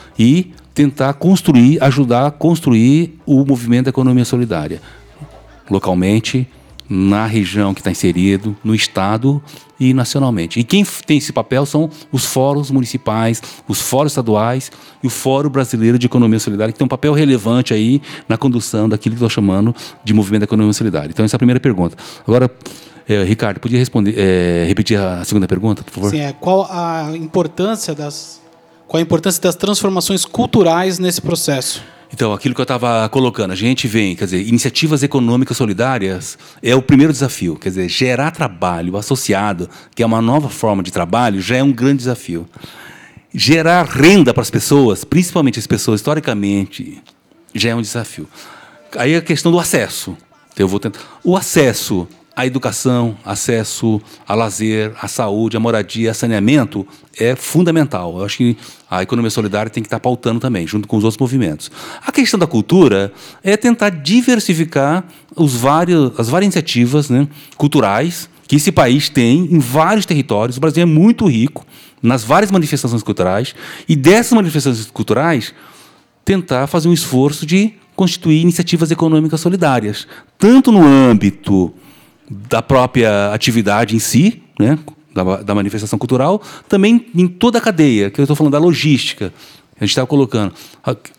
e tentar construir, ajudar a construir o movimento da economia solidária. Localmente, na região que está inserido, no Estado e nacionalmente. E quem tem esse papel são os fóruns municipais, os fóruns estaduais e o Fórum Brasileiro de Economia Solidária, que tem um papel relevante aí na condução daquilo que eu estou chamando de movimento da economia solidária. Então, essa é a primeira pergunta. Agora, é, Ricardo, podia responder, é, repetir a segunda pergunta, por favor? Sim, é, qual a importância das, qual a importância das transformações culturais nesse processo? Então, aquilo que eu estava colocando, a gente vem, quer dizer, iniciativas econômicas solidárias é o primeiro desafio. Quer dizer, gerar trabalho associado, que é uma nova forma de trabalho, já é um grande desafio. Gerar renda para as pessoas, principalmente as pessoas historicamente, já é um desafio. Aí a questão do acesso. Eu vou tentar. O acesso à educação, acesso a lazer, à saúde, à moradia, a saneamento é fundamental. Eu acho que a economia solidária tem que estar pautando também, junto com os outros movimentos. A questão da cultura é tentar diversificar os vários, as várias iniciativas, né, culturais que esse país tem em vários territórios. O Brasil é muito rico nas várias manifestações culturais e dessas manifestações culturais tentar fazer um esforço de constituir iniciativas econômicas solidárias, tanto no âmbito da própria atividade em si, né, da, da manifestação cultural, também em toda a cadeia, que eu estou falando da logística. A gente estava colocando.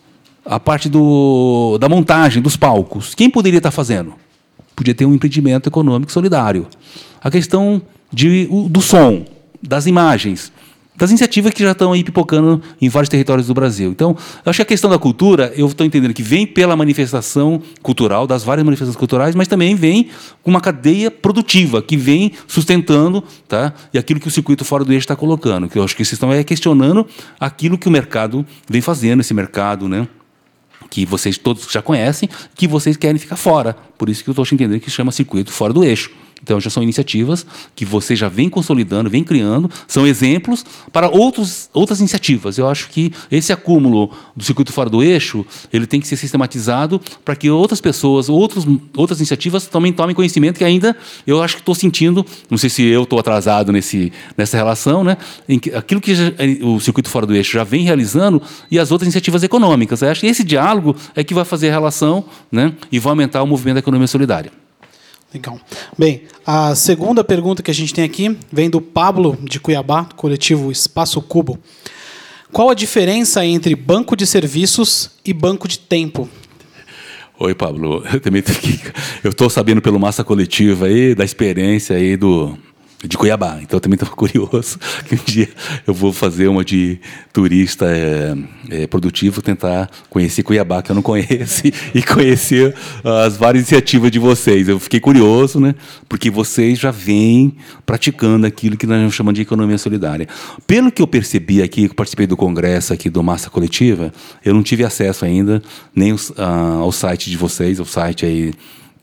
a parte do, da montagem dos palcos. Quem poderia estar fazendo? Podia ter um empreendimento econômico solidário. A questão de, o, do som, das imagens, das iniciativas que já estão aí pipocando em vários territórios do Brasil. Então, eu acho que a questão da cultura, eu estou entendendo que vem pela manifestação cultural, das várias manifestações culturais, mas também vem com uma cadeia produtiva, que vem sustentando, tá? E aquilo que o Circuito Fora do Eixo está colocando. Que eu acho que vocês estão é, questionando aquilo que o mercado vem fazendo, esse mercado, né? Que vocês todos já conhecem, que vocês querem ficar fora. Por isso que eu estou entendendo que chama Circuito Fora do Eixo. Então, já são iniciativas que você já vem consolidando, vem criando, são exemplos para outros, outras iniciativas. Eu acho que esse acúmulo do Circuito Fora do Eixo, ele tem que ser sistematizado para que outras pessoas, outros, outras iniciativas também tomem conhecimento, que ainda eu acho que estou sentindo, não sei se eu estou atrasado nesse, nessa relação, né, em que, aquilo que já, o Circuito Fora do Eixo já vem realizando e as outras iniciativas econômicas. Eu acho que esse diálogo é que vai fazer a relação, né, e vai aumentar o movimento da economia solidária. Legal. Bem, a segunda pergunta que a gente tem aqui vem do Pablo, de Cuiabá, do coletivo Espaço Cubo. Qual a diferença entre banco de serviços e banco de tempo? Oi, Pablo. Eu também eu estou sabendo pelo Massa Coletiva aí da experiência aí do de Cuiabá. Então, eu também estou curioso que um dia eu vou fazer uma de turista é, é, produtivo, tentar conhecer Cuiabá, que eu não conheço, e conhecer as várias iniciativas de vocês. Eu fiquei curioso, né? Porque vocês já vêm praticando aquilo que nós chamamos de economia solidária. Pelo que eu percebi aqui, que participei do congresso aqui do Massa Coletiva, eu não tive acesso ainda nem ao, ao site de vocês, ao site aí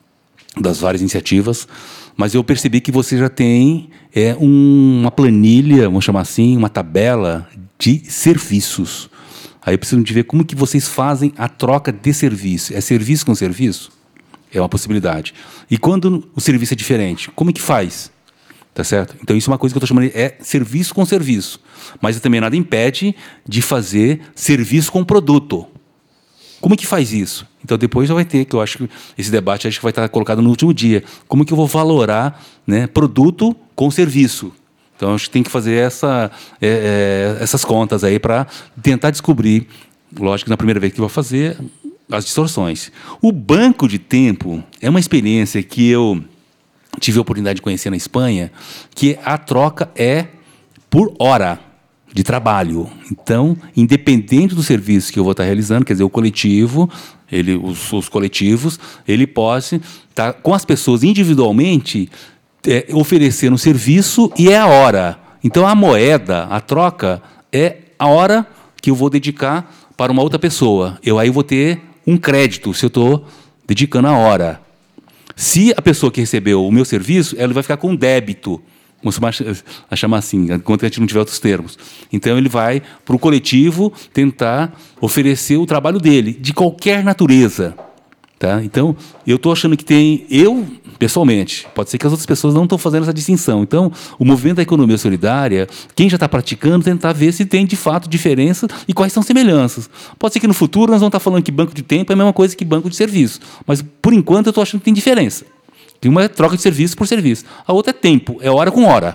das várias iniciativas, mas eu percebi que você já tem é, um, uma planilha, vamos chamar assim, uma tabela de serviços. Aí eu preciso de ver como que vocês fazem a troca de serviço. É serviço com serviço? É uma possibilidade. E quando o serviço é diferente, como é que faz? Tá certo? Então isso é uma coisa que eu estou chamando de é serviço com serviço. Mas também nada impede de fazer serviço com produto. Como é que faz isso? Então, depois já vai ter, que eu acho que esse debate acho que vai estar colocado no último dia. Como que eu vou valorar, né, produto com serviço? Então, acho que tem que fazer essa, é, é, essas contas aí para tentar descobrir, lógico que na primeira vez que eu vou fazer, as distorções. O banco de tempo é uma experiência que eu tive a oportunidade de conhecer na Espanha, que a troca é por hora de trabalho. Então, independente do serviço que eu vou estar realizando, quer dizer, o coletivo, ele, os, os coletivos, ele pode estar com as pessoas individualmente é, oferecendo serviço e é a hora. Então, a moeda, a troca, é a hora que eu vou dedicar para uma outra pessoa. Eu aí vou ter um crédito se eu estou dedicando a hora. Se a pessoa que recebeu o meu serviço, ela vai ficar com débito. Vamos chamar assim, enquanto a gente não tiver outros termos. Então, ele vai para o coletivo tentar oferecer o trabalho dele, de qualquer natureza. Tá? Então, eu estou achando que tem... Eu, pessoalmente, pode ser que as outras pessoas não estão fazendo essa distinção. Então, o movimento da economia solidária, quem já está praticando, tentar ver se tem, de fato, diferenças e quais são semelhanças. Pode ser que no futuro nós vamos estar falando que banco de tempo é a mesma coisa que banco de serviço. Mas, por enquanto, eu estou achando que tem diferença. Tem uma troca de serviço por serviço. A outra é tempo, é hora com hora.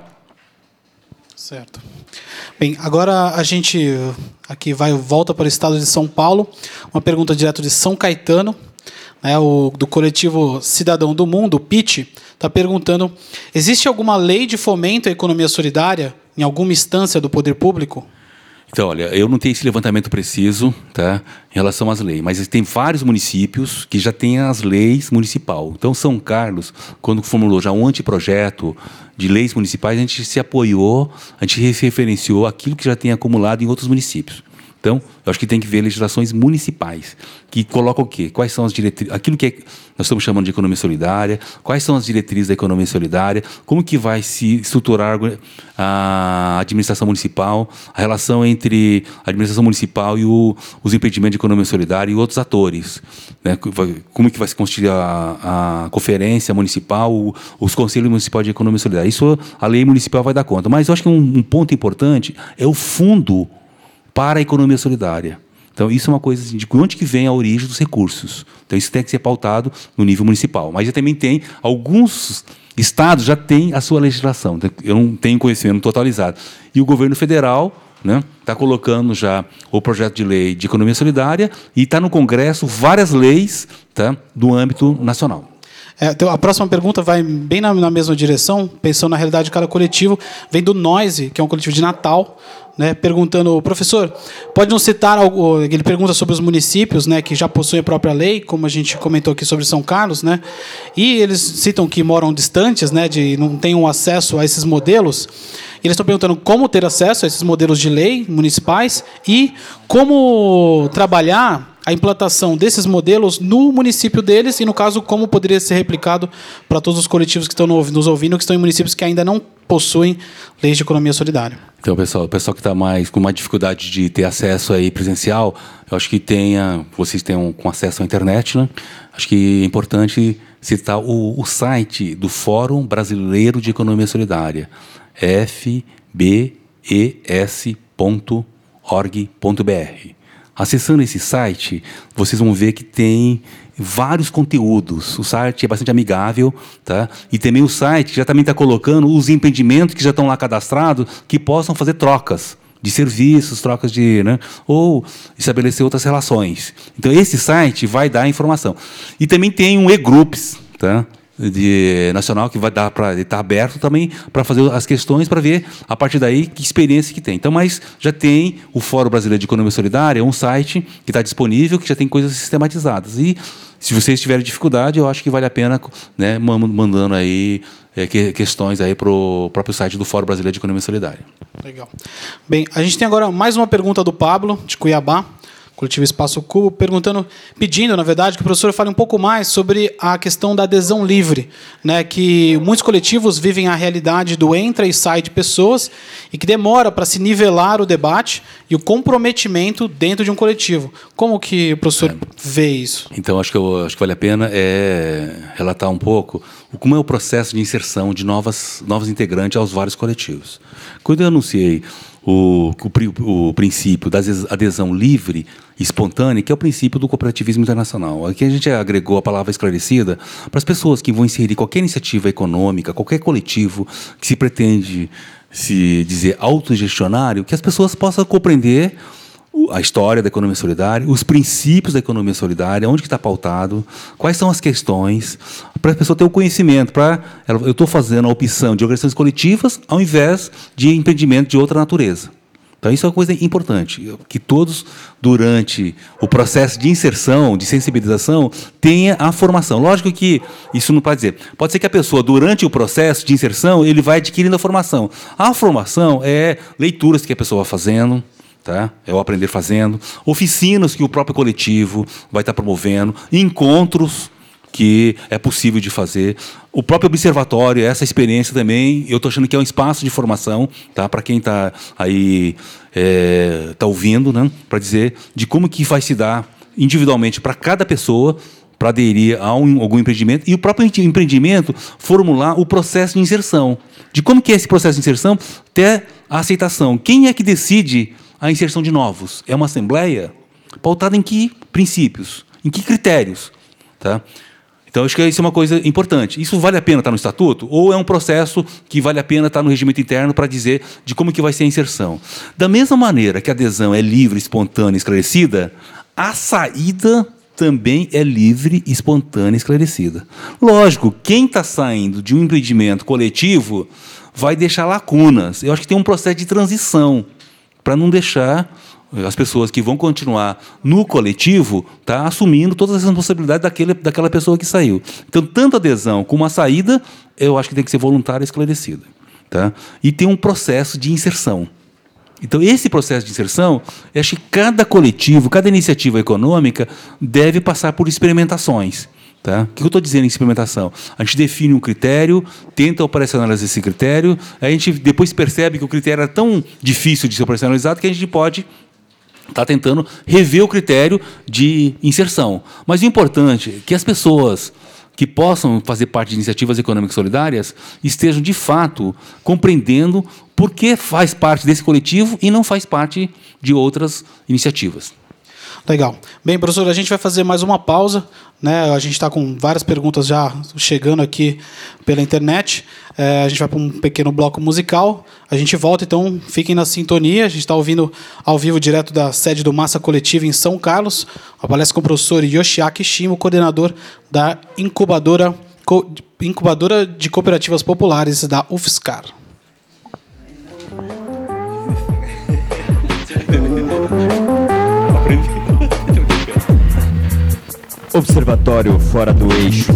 Certo. Bem, agora a gente aqui vai volta para o estado de São Paulo. Uma pergunta direto de São Caetano, né, o, do coletivo Cidadão do Mundo, o P I T, está perguntando: existe alguma lei de fomento à economia solidária em alguma instância do poder público? Então, olha, eu não tenho esse levantamento preciso, tá, em relação às leis, mas tem vários municípios que já têm as leis municipal. Então, São Carlos, quando formulou já um anteprojeto de leis municipais, a gente se apoiou, a gente se referenciou aquilo que já tem acumulado em outros municípios. Então, eu acho que tem que ver legislações municipais, que colocam o quê? Quais são as diretrizes, aquilo que é, nós estamos chamando de economia solidária, quais são as diretrizes da economia solidária, como que vai se estruturar a administração municipal, a relação entre a administração municipal e o, os empreendimentos de economia solidária e outros atores. Né? Como que vai se constituir a, a conferência municipal, os conselhos municipais de economia solidária. Isso a lei municipal vai dar conta. Mas eu acho que um, um ponto importante é o fundo para a economia solidária. Então, isso é uma coisa assim, de onde que vem a origem dos recursos. Então, isso tem que ser pautado no nível municipal. Mas já também tem, alguns estados já têm a sua legislação. Eu não tenho conhecimento totalizado. E o governo federal né, está colocando já o projeto de lei de economia solidária e está no Congresso várias leis, tá, do âmbito nacional. É, então a próxima pergunta vai bem na, na mesma direção, pensando na realidade de cada coletivo. Vem do Noise, que é um coletivo de Natal, né, perguntando, professor, pode nos citar algo? Ele pergunta sobre os municípios, né, que já possuem a própria lei, como a gente comentou aqui sobre São Carlos, né, e eles citam que moram distantes, né, de não tenham acesso a esses modelos. Eles estão perguntando como ter acesso a esses modelos de lei municipais e como trabalhar a implantação desses modelos no município deles e, no caso, como poderia ser replicado para todos os coletivos que estão nos ouvindo, que estão em municípios que ainda não possuem leis de economia solidária. Então, pessoal, o pessoal que está mais com uma dificuldade de ter acesso aí presencial, eu acho que tenha, vocês tenham com acesso à internet, né? Acho que é importante citar o, o site do Fórum Brasileiro de Economia Solidária, f b e s ponto org ponto b r. Acessando esse site, vocês vão ver que tem vários conteúdos. O site é bastante amigável, tá? E também o site já também está colocando os empreendimentos que já estão lá cadastrados que possam fazer trocas de serviços, trocas de, né? Ou estabelecer outras relações. Então esse site vai dar informação. E também tem um e-groups, tá? De nacional que vai dar para estar aberto também para fazer as questões, para ver a partir daí que experiência que tem. Então, mas já tem o Fórum Brasileiro de Economia Solidária, um site que está disponível, que já tem coisas sistematizadas. E se vocês tiverem dificuldade, eu acho que vale a pena, né, mandando aí é, que, questões aí para o próprio site do Fórum Brasileiro de Economia Solidária. Legal. Bem, a gente tem agora mais uma pergunta do Pablo, de Cuiabá, coletivo Espaço Cubo, perguntando, pedindo, na verdade, que o professor fale um pouco mais sobre a questão da adesão livre, né, que muitos coletivos vivem a realidade do entra e sai de pessoas e que demora para se nivelar o debate e o comprometimento dentro de um coletivo. Como que o professor é. vê isso? Então, acho que, eu, acho que vale a pena é relatar um pouco como é o processo de inserção de novas, novos integrantes aos vários coletivos. Quando eu anunciei O, o, o princípio da adesão livre e espontânea, que é o princípio do cooperativismo internacional. Aqui a gente agregou a palavra esclarecida para as pessoas que vão inserir qualquer iniciativa econômica, qualquer coletivo que se pretende se dizer autogestionário, que as pessoas possam compreender a história da economia solidária, os princípios da economia solidária, onde que está pautado, quais são as questões, para a pessoa ter o conhecimento, para eu estou fazendo a opção de organizações coletivas ao invés de empreendimento de outra natureza. Então, isso é uma coisa importante, que todos, durante o processo de inserção, de sensibilização, tenha a formação. Lógico que isso não pode dizer. Pode ser que a pessoa, durante o processo de inserção, ele vai adquirindo a formação. A formação é leituras que a pessoa vai fazendo, tá? É o aprender fazendo, oficinas que o próprio coletivo vai estar promovendo, encontros que é possível de fazer, o próprio observatório, essa experiência também, eu estou achando que é um espaço de formação, tá? Para quem está aí é, tá ouvindo, né? Para dizer de como que vai se dar individualmente para cada pessoa para aderir a um, algum empreendimento e o próprio empreendimento formular o processo de inserção, de como que é esse processo de inserção até a aceitação. Quem é que decide a inserção de novos? É uma assembleia pautada em que princípios? Em que critérios? Tá? Então, acho que isso é uma coisa importante. Isso vale a pena estar no estatuto? Ou é um processo que vale a pena estar no regimento interno para dizer de como que vai ser a inserção? Da mesma maneira que a adesão é livre, espontânea e esclarecida, a saída também é livre, espontânea e esclarecida. Lógico, quem está saindo de um empreendimento coletivo vai deixar lacunas. Eu acho que tem um processo de transição para não deixar as pessoas que vão continuar no coletivo tá, assumindo todas as responsabilidades daquele, daquela pessoa que saiu. Então, tanto a adesão como a saída, eu acho que tem que ser voluntária e esclarecida. Tá? E tem um processo de inserção. Então, esse processo de inserção, eu acho que cada coletivo, cada iniciativa econômica deve passar por experimentações. Tá? O que eu estou dizendo em experimentação? A gente define um critério, tenta operacionalizar esse critério, a gente depois percebe que o critério é tão difícil de ser operacionalizado que a gente pode estar tá tentando rever o critério de inserção. Mas o importante é que as pessoas que possam fazer parte de iniciativas econômicas solidárias estejam, de fato, compreendendo por que faz parte desse coletivo e não faz parte de outras iniciativas. Legal. Bem, professor, a gente vai fazer mais uma pausa, né? A gente está com várias perguntas já chegando aqui pela internet. É, a gente vai para um pequeno bloco musical. A gente volta, então fiquem na sintonia. A gente está ouvindo ao vivo direto da sede do Massa Coletiva em São Carlos. A palestra com o professor Yoshiaki Shimo, coordenador da incubadora, co, incubadora de cooperativas populares da U F S C A R. Observatório Fora do Eixo.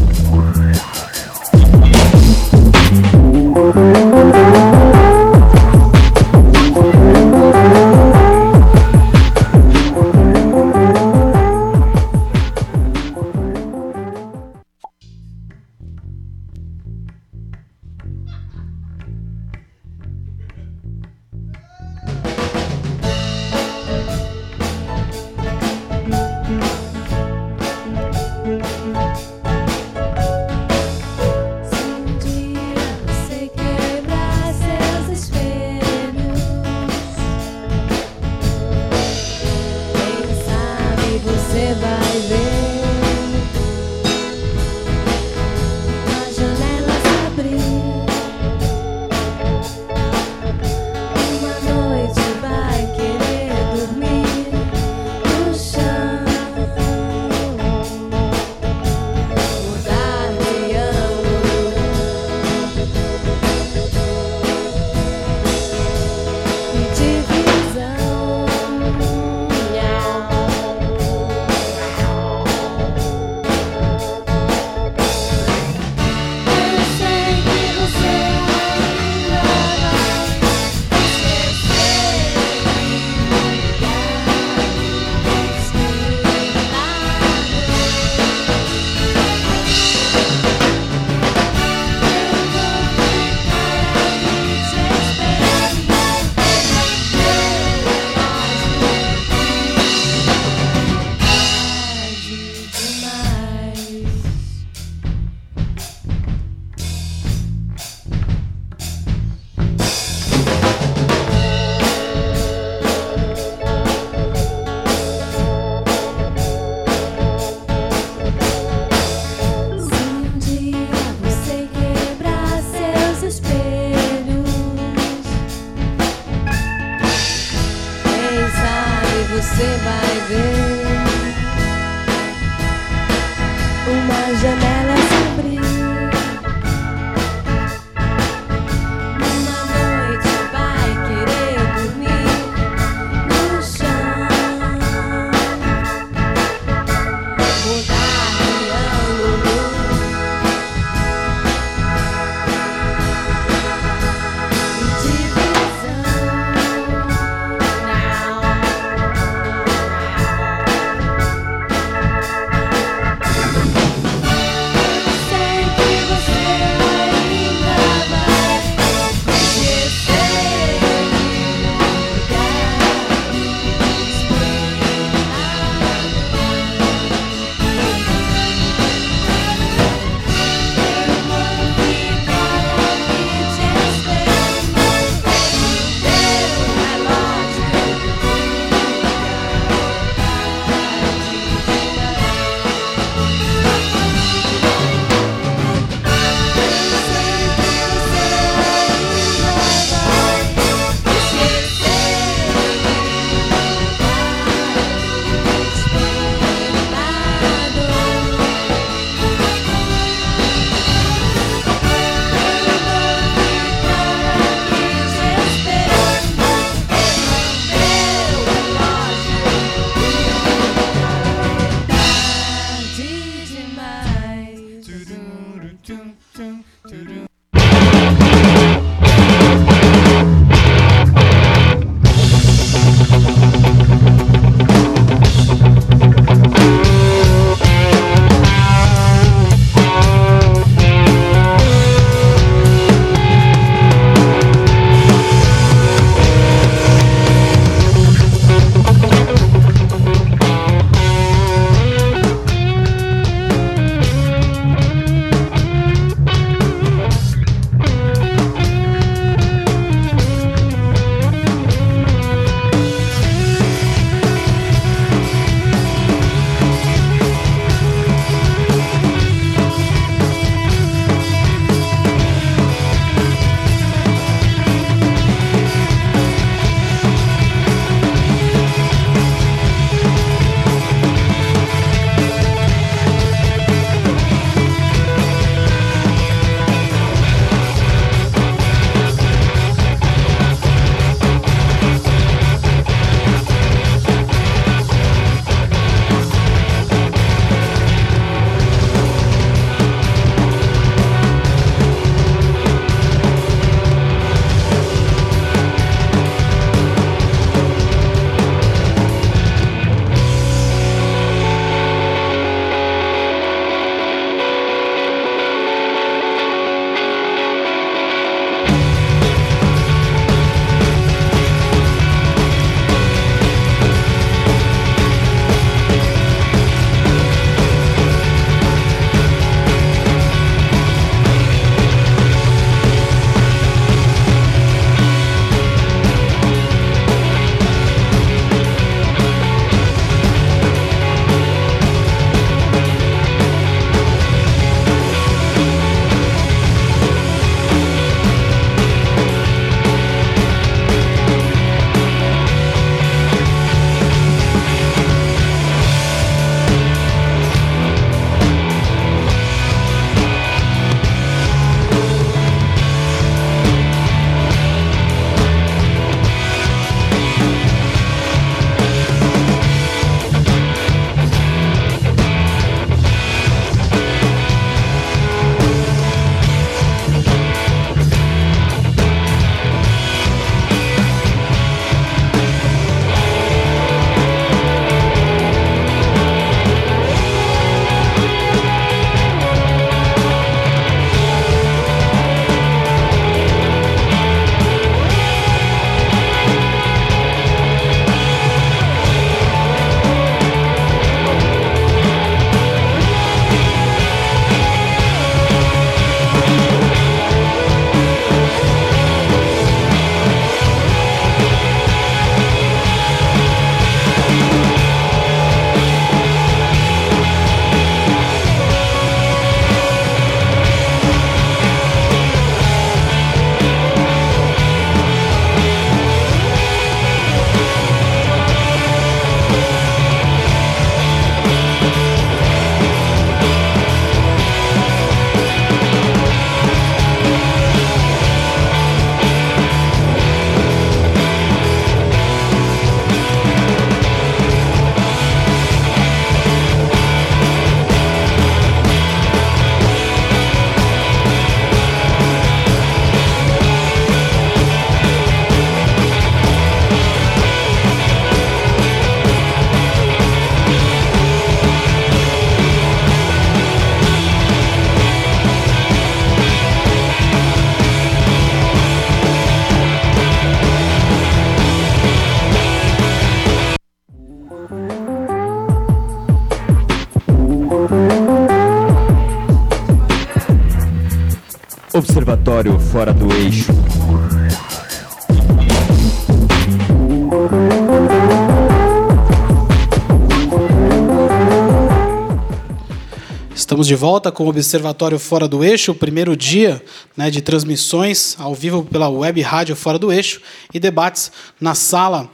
Observatório Fora do Eixo. Estamos de volta com o Observatório Fora do Eixo, o primeiro dia, né, de transmissões ao vivo pela web rádio Fora do Eixo e debates na sala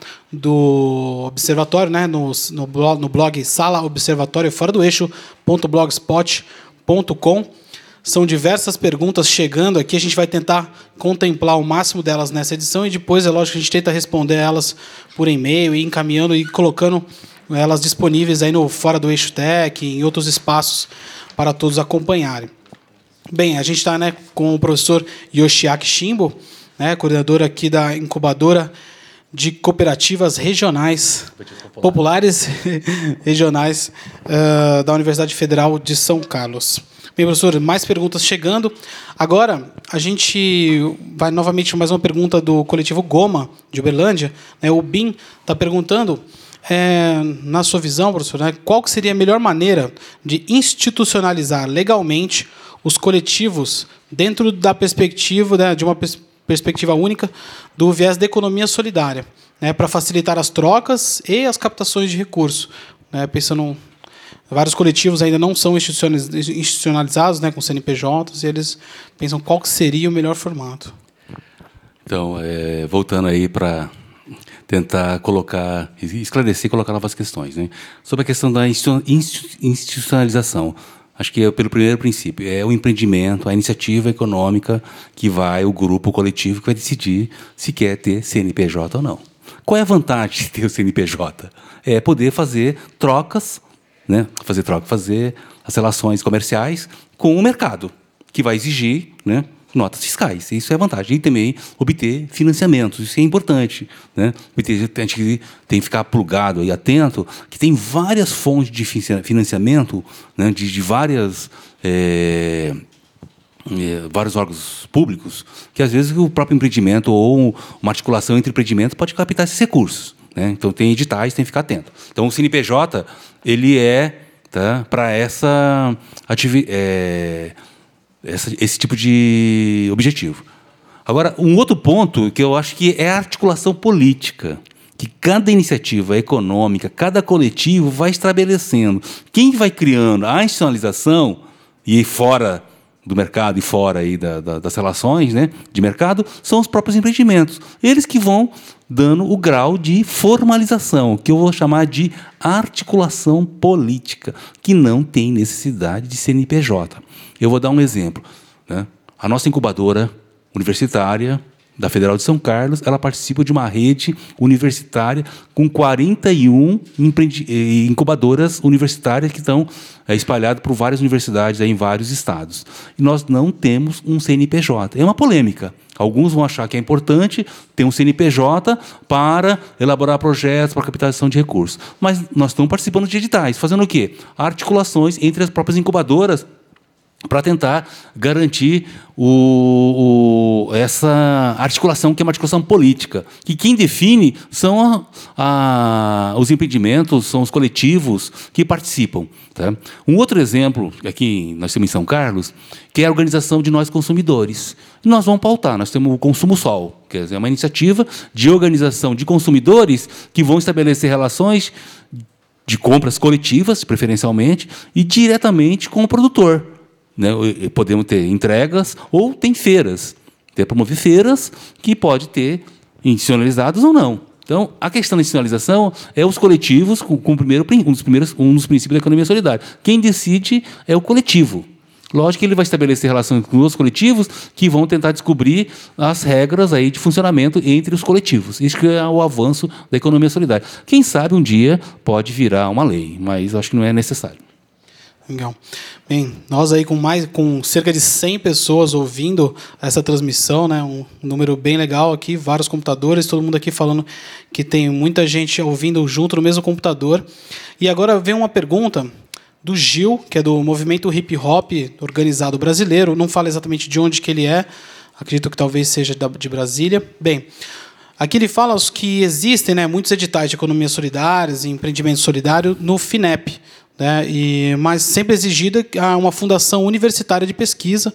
do Observatório, né, no, no, blog, no blog sala observatório fora do eixo ponto blogspot ponto com. São diversas perguntas chegando aqui, a gente vai tentar contemplar o máximo delas nessa edição e depois, é lógico, que a gente tenta responder elas por e-mail e encaminhando e colocando elas disponíveis aí no Fora do Eixo Tech e em outros espaços para todos acompanharem. Bem, a gente está, né, com o professor Yoshiaki Shimbo, né, coordenador aqui da incubadora de cooperativas regionais, populares regionais uh, da Universidade Federal de São Carlos. Bem, professor, mais perguntas chegando. Agora, a gente vai novamente mais uma pergunta do coletivo Goma, de Uberlândia. Né, o B I M está perguntando, é, na sua visão, professor, né, qual que seria a melhor maneira de institucionalizar legalmente os coletivos dentro da perspectiva, né, de uma pers- perspectiva única do viés da economia solidária, né, para facilitar as trocas e as captações de recursos. Né, pensando, vários coletivos ainda não são institucionalizados, né, com C N P Js, e eles pensam qual que seria o melhor formato. Então, é, voltando aí para tentar colocar, esclarecer e colocar novas questões, né? Sobre a questão da institucionalização. Acho que é pelo primeiro princípio, é o empreendimento, a iniciativa econômica que vai, o grupo, o coletivo, que vai decidir se quer ter C N P J ou não. Qual é a vantagem de ter o C N P J? É poder fazer trocas, né? fazer troca, fazer as relações comerciais com o mercado, que vai exigir, né, notas fiscais. Isso é a vantagem. E também obter financiamentos. Isso é importante. Né? A gente tem que ficar plugado e atento, que tem várias fontes de financiamento, né, de, de várias, é, é, vários órgãos públicos, que às vezes o próprio empreendimento ou uma articulação entre empreendimentos pode captar esses recursos. Né? Então, tem editais, tem que ficar atento. Então, o C N P J, ele é, tá, para essa atividade... É, Esse, esse tipo de objetivo. Agora, um outro ponto que eu acho que é a articulação política, que cada iniciativa econômica, cada coletivo vai estabelecendo. Quem vai criando a institucionalização, e fora do mercado e fora aí da, da, das relações, né, de mercado, são os próprios empreendimentos. Eles que vão dando o grau de formalização, que eu vou chamar de articulação política, que não tem necessidade de C N P J. Eu vou dar um exemplo. Né? A nossa incubadora universitária da Federal de São Carlos, ela participa de uma rede universitária com quarenta e uma incubadoras universitárias que estão é, espalhadas por várias universidades aí, em vários estados. E nós não temos um C N P J. É uma polêmica. Alguns vão achar que é importante ter um C N P J para elaborar projetos, para captação de recursos. Mas nós estamos participando de editais, fazendo o quê? Articulações entre as próprias incubadoras para tentar garantir o, o, essa articulação, que é uma articulação política. Que quem define são a, a, os empreendimentos, são os coletivos que participam. Tá? Um outro exemplo, aqui nós temos em São Carlos, que é a organização de nós consumidores. E nós vamos pautar, nós temos o Consumo Sol, que é uma iniciativa de organização de consumidores que vão estabelecer relações de compras coletivas, preferencialmente, e diretamente com o produtor. Né? Podemos ter entregas ou tem feiras. Tem promover feiras que pode ter institucionalizados ou não. Então, a questão da institucionalização é os coletivos com, com o primeiro, um, dos primeiros, um dos princípios da economia solidária. Quem decide é o coletivo. Lógico que ele vai estabelecer relações com os coletivos que vão tentar descobrir as regras aí de funcionamento entre os coletivos. Isso que é o avanço da economia solidária. Quem sabe um dia pode virar uma lei, mas acho que não é necessário. Legal. Bem, nós aí com mais com cerca de cem pessoas ouvindo essa transmissão, né? Um número bem legal aqui, vários computadores, todo mundo aqui falando que tem muita gente ouvindo junto no mesmo computador. E agora vem uma pergunta do Gil, que é do movimento hip hop organizado brasileiro. Não fala exatamente de onde que ele é, acredito que talvez seja de Brasília. Bem, aqui ele fala que existem, né, muitos editais de economia solidárias e empreendimento solidário no FINEP. Né, e, mas sempre exigida uma fundação universitária de pesquisa,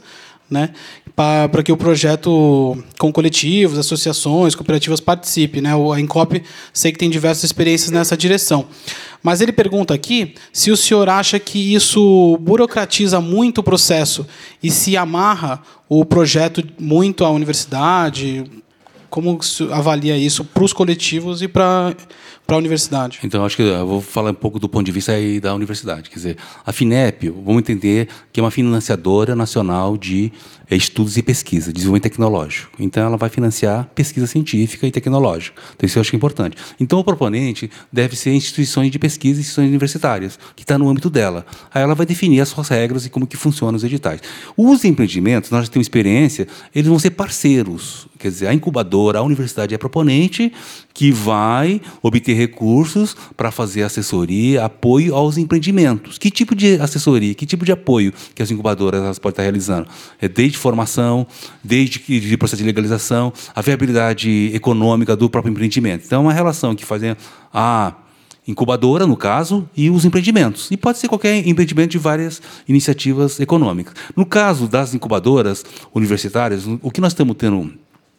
né, para que o projeto com coletivos, associações, cooperativas participe, né? A Incop sei que tem diversas experiências nessa direção. Mas ele pergunta aqui se o senhor acha que isso burocratiza muito o processo e se amarra o projeto muito à universidade. Como avalia isso para os coletivos e para para a universidade? Então, acho que eu vou falar um pouco do ponto de vista aí da universidade. Quer dizer, a FINEP, vamos entender que é uma financiadora nacional de estudos e pesquisa, desenvolvimento tecnológico. Então, ela vai financiar pesquisa científica e tecnológica. Então, isso eu acho que é importante. Então, o proponente deve ser instituições de pesquisa e instituições universitárias, que está no âmbito dela. Aí ela vai definir as suas regras e como que funcionam os editais. Os empreendimentos, nós já temos experiência, eles vão ser parceiros. Quer dizer, a incubadora, a universidade é proponente que vai obter recursos para fazer assessoria, apoio aos empreendimentos. Que tipo de assessoria, que tipo de apoio que as incubadoras elas podem estar realizando? É desde formação, desde de processo de legalização, a viabilidade econômica do próprio empreendimento. Então, é uma relação que faz a incubadora, no caso, e os empreendimentos. E pode ser qualquer empreendimento de várias iniciativas econômicas. No caso das incubadoras universitárias, o que nós estamos tendo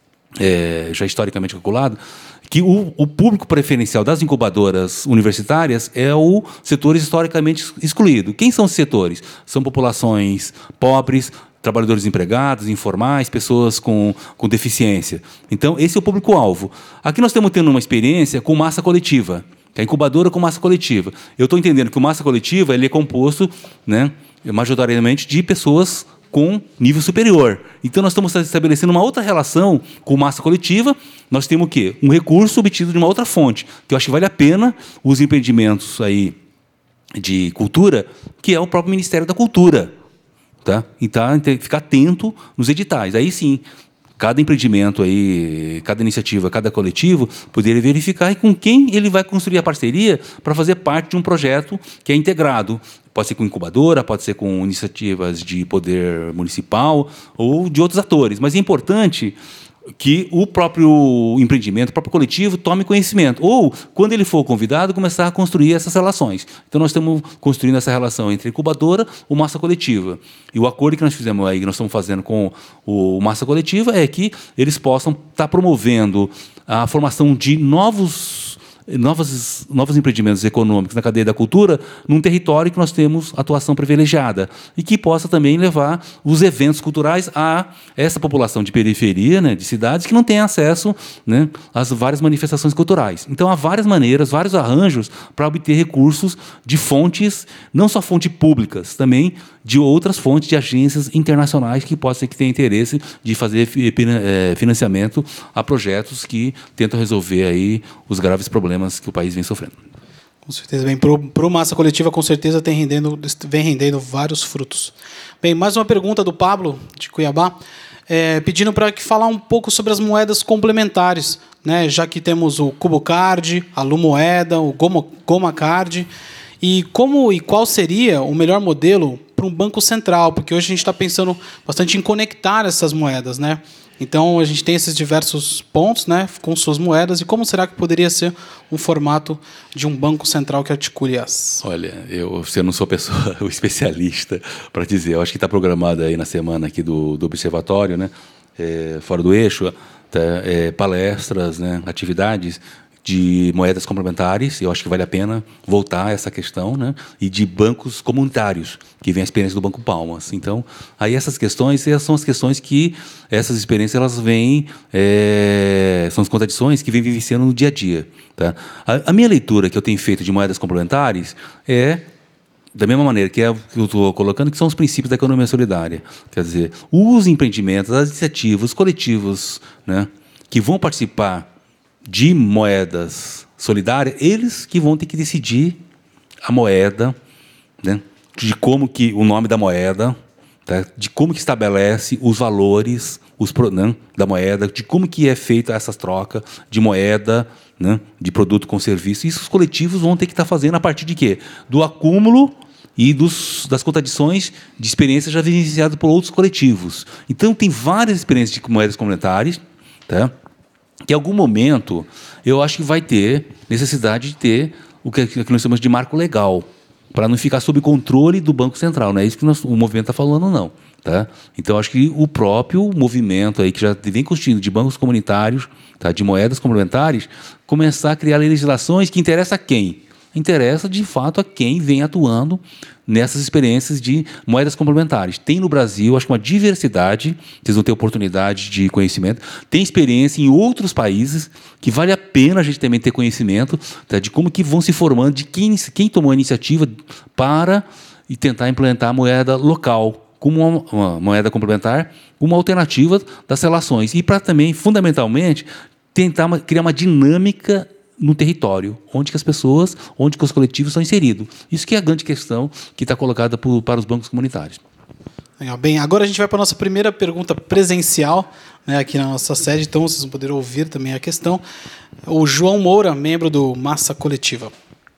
é, já historicamente calculado, que o, o público preferencial das incubadoras universitárias é o setor historicamente excluído. Quem são os setores? São populações pobres, trabalhadores empregados, informais, pessoas com, com deficiência. Então, esse é o público-alvo. Aqui nós estamos tendo uma experiência com massa coletiva, que é a incubadora com massa coletiva. Eu estou entendendo que o massa coletiva ele é composto, né, majoritariamente de pessoas com nível superior. Então, nós estamos estabelecendo uma outra relação com massa coletiva. Nós temos o quê? Um recurso obtido de uma outra fonte, que eu acho que vale a pena os empreendimentos aí de cultura, que é o próprio Ministério da Cultura. Tá? Então, tem que ficar atento nos editais. Aí, sim, cada empreendimento, aí, cada iniciativa, cada coletivo, poderia verificar com quem ele vai construir a parceria para fazer parte de um projeto que é integrado. Pode ser com incubadora, pode ser com iniciativas de poder municipal ou de outros atores. Mas é importante que o próprio empreendimento, o próprio coletivo, tome conhecimento. Ou, quando ele for convidado, começar a construir essas relações. Então, nós estamos construindo essa relação entre a incubadora e massa coletiva. E o acordo que nós fizemos aí, que nós estamos fazendo com o massa coletiva, é que eles possam estar promovendo a formação de novos Novos, novos empreendimentos econômicos na cadeia da cultura num território que nós temos atuação privilegiada e que possa também levar os eventos culturais a essa população de periferia, né, de cidades que não tem acesso, né, às várias manifestações culturais. Então, há várias maneiras, vários arranjos para obter recursos de fontes, não só fontes públicas, também de outras fontes de agências internacionais que possam ter interesse de fazer financiamento a projetos que tentam resolver aí os graves problemas que o país vem sofrendo. Com certeza. Bem, para o Massa Coletiva, com certeza, tem rendendo, vem rendendo vários frutos. Bem, mais uma pergunta do Pablo, de Cuiabá, é, pedindo para que falar um pouco sobre as moedas complementares, né, já que temos o Cubo Card, a Lu Moeda, o Goma, Goma Card, e como e qual seria o melhor modelo para um banco central, porque hoje a gente está pensando bastante em conectar essas moedas, né? Então, a gente tem esses diversos pontos, né, com suas moedas, e como será que poderia ser um formato de um banco central que articule as? Olha, eu, eu não sou pessoa, o especialista para dizer. Eu acho que está programado aí na semana aqui do, do Observatório, né, é, fora do eixo, tá, é, palestras, né, atividades de moedas complementares. Eu acho que vale a pena voltar a essa questão, né? E de bancos comunitários, que vem a experiência do Banco Palmas. Então, aí essas questões essas são as questões que essas experiências elas vêm, é, são as contradições que vêm vivenciando no dia a dia. Tá? A, a minha leitura que eu tenho feito de moedas complementares é da mesma maneira que, é o que eu estou colocando, que são os princípios da economia solidária. Quer dizer, os empreendimentos, as iniciativas, os coletivos, né, que vão participar de moedas solidárias, eles que vão ter que decidir a moeda, né, de como que o nome da moeda, tá, de como que estabelece os valores os, né, da moeda, de como que é feita essa troca de moeda, né, de produto com serviço. Isso os coletivos vão ter que estar fazendo a partir de quê? Do acúmulo e dos, das contradições de experiências já vivenciadas por outros coletivos. Então, tem várias experiências de moedas complementares, tá? Que em algum momento eu acho que vai ter necessidade de ter o que nós chamamos de marco legal. para não ficar sob controle do Banco Central. Não é isso que nós, o movimento está falando, não. Tá? Então, acho que o próprio movimento aí, que já vem constituindo de bancos comunitários, tá, de moedas complementares, começar a criar legislações que interessam a quem? Interessa, de fato, a quem vem atuando nessas experiências de moedas complementares. Tem no Brasil, acho que uma diversidade, vocês vão ter oportunidade de conhecimento, tem experiência em outros países que vale a pena a gente também ter conhecimento, tá, de como que vão se formando, de quem, quem tomou a iniciativa para e tentar implementar a moeda local como uma, uma moeda complementar, uma alternativa das relações. E para também, fundamentalmente, tentar uma, criar uma dinâmica no território, onde que as pessoas, onde que os coletivos são inseridos. Isso que é a grande questão que está colocada por, para os bancos comunitários. Legal. Bem, agora a gente vai para a nossa primeira pergunta presencial, né, aqui na nossa sede, então vocês vão poder ouvir também a questão. O João Moura, membro do Massa Coletiva.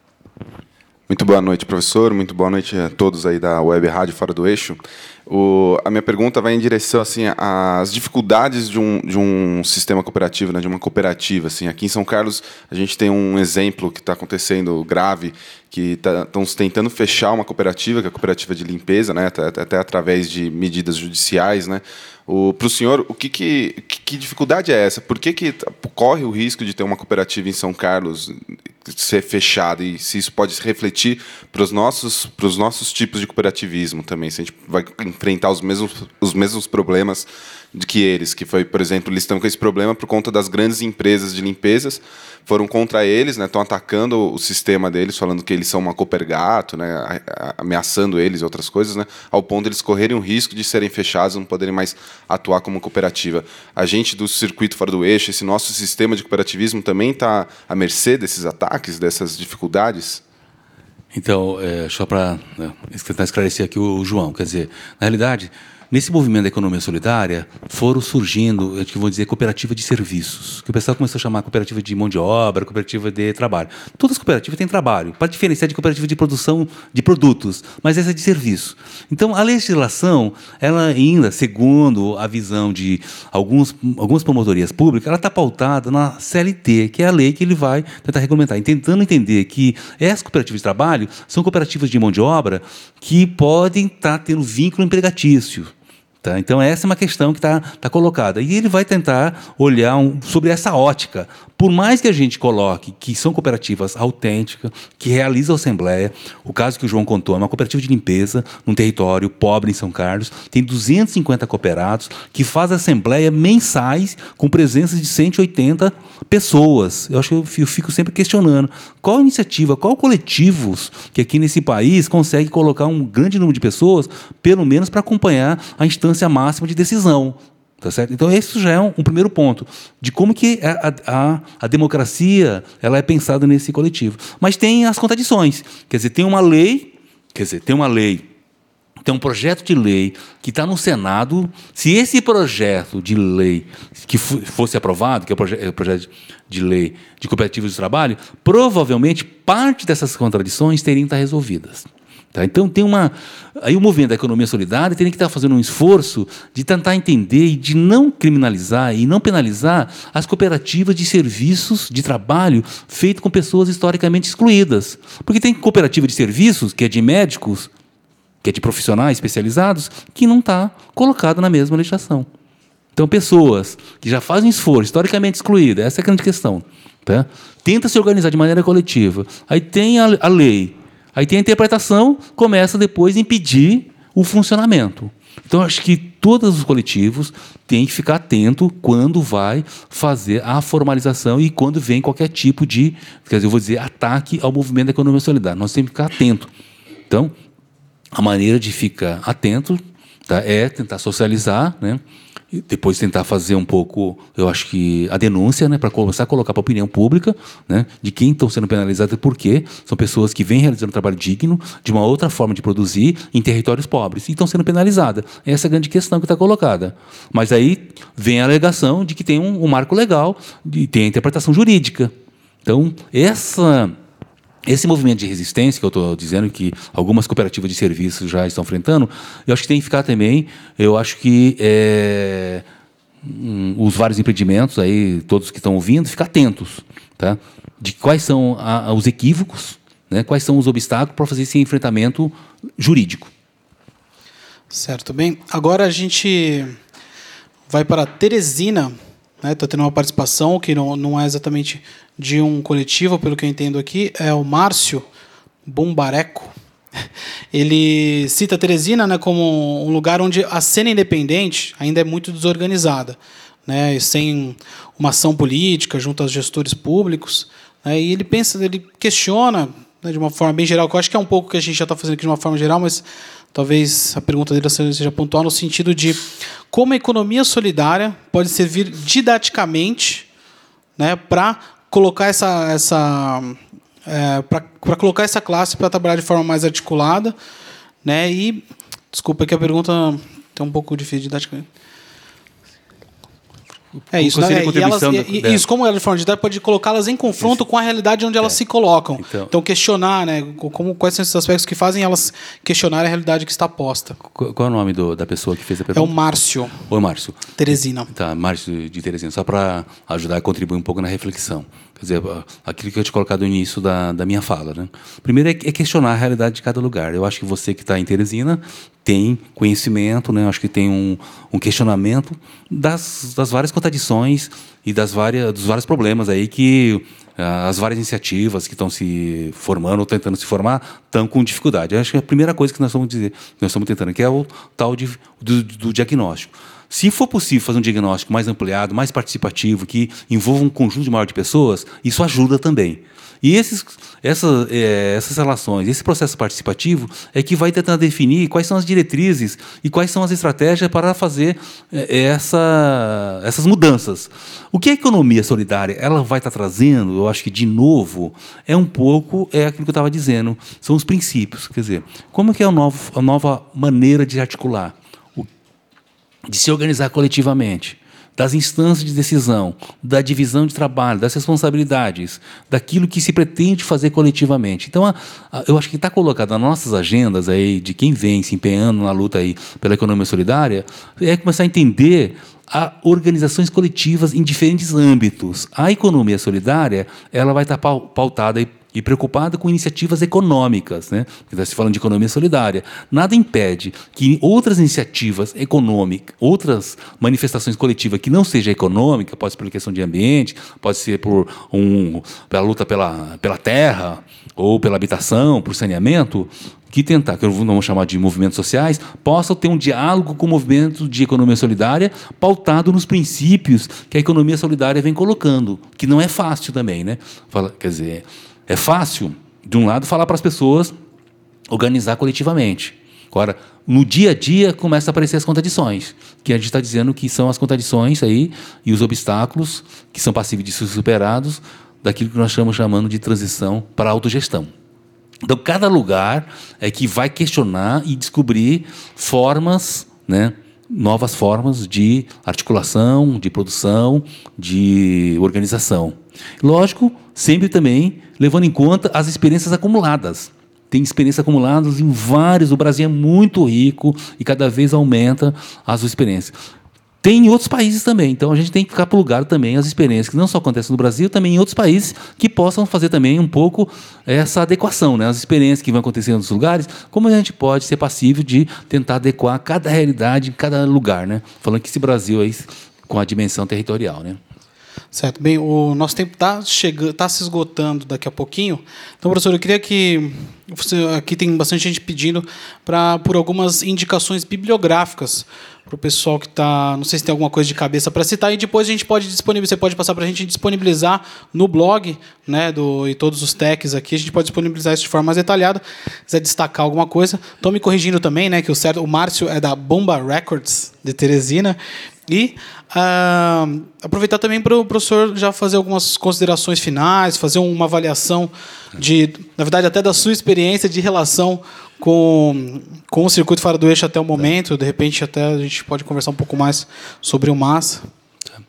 Muito boa noite, professor. Muito boa noite a todos aí da Web Rádio Fora do Eixo. O, a minha pergunta vai em direção assim, às dificuldades de um, de um sistema cooperativo, né, de uma cooperativa. Assim. Aqui em São Carlos, a gente tem um exemplo que está acontecendo grave, que estão tentando fechar uma cooperativa, que é a cooperativa de limpeza, né, até, até através de medidas judiciais. Né. Para o senhor, o que, que, que dificuldade é essa? Por que, que corre o risco de ter uma cooperativa em São Carlos ser fechada, e se isso pode se refletir para os nossos, para os nossos tipos de cooperativismo também, se a gente vai enfrentar os mesmos, os mesmos problemas de que eles, que foi, por exemplo, eles estão com esse problema por conta das grandes empresas de limpezas, foram contra eles, né, estão atacando o sistema deles, falando que eles são uma Copergato, né, ameaçando eles e outras coisas, né, ao ponto de eles correrem o risco de serem fechados, não poderem mais atuar como cooperativa. A gente do circuito Fora do Eixo, esse nosso sistema de cooperativismo também está à mercê desses ataques, dessas dificuldades? Então, é, só para né, tentar esclarecer aqui o, o João, quer dizer, na realidade, nesse movimento da economia solidária, foram surgindo, eu vou dizer, cooperativa de serviços, que o pessoal começou a chamar cooperativa de mão de obra, cooperativa de trabalho. Todas as cooperativas têm trabalho, para diferenciar de cooperativa de produção de produtos, mas essa é de serviço. Então, a legislação, ela ainda, segundo a visão de alguns, algumas promotorias públicas, ela está pautada na C L T, que é a lei que ele vai tentar regulamentar, e tentando entender que essas cooperativas de trabalho são cooperativas de mão de obra que podem estar tendo vínculo empregatício. Tá? Então, essa é uma questão que está tá colocada. E ele vai tentar olhar um, sobre essa ótica. Por mais que a gente coloque que são cooperativas autênticas, que realizam assembleia, o caso que o João contou é uma cooperativa de limpeza num território pobre em São Carlos, tem duzentos e cinquenta cooperados que fazem assembleia mensais com presença de cento e oitenta pessoas. Eu acho que eu fico, eu fico sempre questionando qual iniciativa, qual coletivos que aqui nesse país consegue colocar um grande número de pessoas, pelo menos para acompanhar a instância máxima de decisão. Tá certo? Então, esse já é um, um primeiro ponto de como que a, a, a democracia ela é pensada nesse coletivo. Mas tem as contradições. Quer dizer, tem uma lei, quer dizer, tem uma lei, tem um projeto de lei que está no Senado. Se esse projeto de lei que fosse aprovado, que é o, proje- é o projeto de lei de cooperativas de trabalho, provavelmente parte dessas contradições teriam que estar resolvidas. Tá? Então, tem uma... Aí o movimento da economia solidária teria que estar fazendo um esforço de tentar entender e de não criminalizar e não penalizar as cooperativas de serviços de trabalho feitas com pessoas historicamente excluídas. Porque tem cooperativa de serviços, que é de médicos, que é de profissionais especializados, que não está colocado na mesma legislação. Então, pessoas que já fazem esforço, historicamente excluídas, essa é a grande questão. Tá? Tenta se organizar de maneira coletiva. Aí tem a, a lei. Aí tem a interpretação, começa depois a impedir o funcionamento. Então, acho que todos os coletivos têm que ficar atento quando vai fazer a formalização e quando vem qualquer tipo de, quer dizer, eu vou dizer, ataque ao movimento da economia solidária. Nós temos que ficar atento. Então, a maneira de ficar atento, tá, é tentar socializar, né? E depois tentar fazer um pouco, eu acho que a denúncia, né, para começar a colocar para a opinião pública, né, de quem estão sendo penalizados e por quê. São pessoas que vêm realizando um trabalho digno, de uma outra forma de produzir, em territórios pobres, e estão sendo penalizadas. Essa é a grande questão que está colocada. Mas aí vem a alegação de que tem um, um marco legal, e tem a interpretação jurídica. Então, essa... Esse movimento de resistência, que eu estou dizendo que algumas cooperativas de serviços já estão enfrentando, eu acho que tem que ficar também, eu acho que é, um, os vários empreendimentos, aí, todos que estão ouvindo, ficar atentos, tá? De quais são a, os equívocos né? Quais são os obstáculos para fazer esse enfrentamento jurídico. Certo, bem. Agora a gente vai para Teresina, né? Está tendo uma participação que não, não é exatamente de um coletivo, pelo que eu entendo aqui, é o Márcio Bombareco. Ele cita Teresina, né, como um lugar onde a cena independente ainda é muito desorganizada, né, e sem uma ação política junto aos gestores públicos, né, e ele pensa, ele questiona, né, de uma forma bem geral, que eu acho que é um pouco o que a gente já está fazendo aqui de uma forma geral, mas talvez a pergunta dele seja pontual no sentido de como a economia solidária pode servir didaticamente, né, para colocar essa, essa é, para colocar essa classe para trabalhar de forma mais articulada, né? E desculpa que a pergunta tem um pouco difícil de didática. É isso, né? E elas, e, isso, como ela de forma didática, pode colocá-las em confronto isso. com a realidade onde elas é. se colocam. Então, então, questionar, né? Como, quais são esses aspectos que fazem elas questionarem a realidade que está posta. Qual, qual é o nome do, da pessoa que fez a pergunta? É o Márcio. Oi, Márcio. Teresina. Tá, Márcio de Teresina. Só para ajudar a contribuir um pouco na reflexão. Quer dizer, aquilo que eu tinha colocado no início da, da minha fala. Né? Primeiro é, é questionar a realidade de cada lugar. Eu acho que você que está em Teresina tem conhecimento, né? Eu acho que tem um, um questionamento das, das várias contradições e das várias, dos vários problemas aí que uh, as várias iniciativas que estão se formando ou tentando se formar estão com dificuldade. Eu acho que a primeira coisa que nós estamos dizer, nós estamos tentando aqui é o tal de, do, do diagnóstico. Se for possível fazer um diagnóstico mais ampliado, mais participativo, que envolva um conjunto maior de pessoas, isso ajuda também. E esses, essa, é, essas relações, esse processo participativo é que vai tentar definir quais são as diretrizes e quais são as estratégias para fazer essa, essas mudanças. O que a economia solidária ela vai estar trazendo, eu acho que, de novo, é um pouco é aquilo que eu estava dizendo, são os princípios. Quer dizer, como é que é a nova, a nova maneira de articular? De se organizar coletivamente, das instâncias de decisão, da divisão de trabalho, das responsabilidades, daquilo que se pretende fazer coletivamente. Então, a, a, eu acho que está colocado nas nossas agendas aí de quem vem se empenhando na luta aí pela economia solidária é começar a entender a organizações coletivas em diferentes âmbitos. A economia solidária ela vai estar pautada e E preocupada com iniciativas econômicas, né? Está se falando de economia solidária. Nada impede que outras iniciativas econômicas, outras manifestações coletivas que não seja econômica, pode ser por questão de ambiente, pode ser por um, pela luta pela, pela terra, ou pela habitação, por saneamento, que tentar, que eu não vou chamar de movimentos sociais, possam ter um diálogo com o movimento de economia solidária pautado nos princípios que a economia solidária vem colocando, que não é fácil também, né? Fala, quer dizer... É fácil, de um lado, falar para as pessoas organizar coletivamente. Agora, no dia a dia, começam a aparecer as contradições, que a gente está dizendo que são as contradições aí, e os obstáculos que são passíveis de ser superados daquilo que nós estamos chamando de transição para a autogestão. Então, cada lugar é que vai questionar e descobrir formas, né, novas formas de articulação, de produção, de organização. Lógico, sempre também levando em conta as experiências acumuladas. Tem experiências acumuladas em vários, o Brasil é muito rico e cada vez aumenta as experiências. Tem em outros países também, então a gente tem que ficar para o lugar também as experiências que não só acontecem no Brasil, também em outros países que possam fazer também um pouco essa adequação, né? As experiências que vão acontecer em outros lugares, como a gente pode ser passível de tentar adequar cada realidade em cada lugar, né? Falando que esse Brasil aí com a dimensão territorial, né? Certo. Bem, o nosso tempo está chegando, está se esgotando daqui a pouquinho. Então, professor, eu queria que você, aqui tem bastante gente pedindo para por algumas indicações bibliográficas para o pessoal que está, não sei se tem alguma coisa de cabeça para citar, e depois a gente pode disponibilizar, você pode passar para a gente disponibilizar no blog, né, do, e todos os techs aqui, a gente pode disponibilizar isso de forma mais detalhada. Se quiser destacar alguma coisa, estão me corrigindo também, né, que o certo, o Márcio é da Bomba Records de Teresina. E uh, aproveitar também para o professor já fazer algumas considerações finais, fazer uma avaliação de, na verdade, até da sua experiência de relação com, com o circuito fora do eixo até o momento. De repente, até a gente pode conversar um pouco mais sobre o Massa.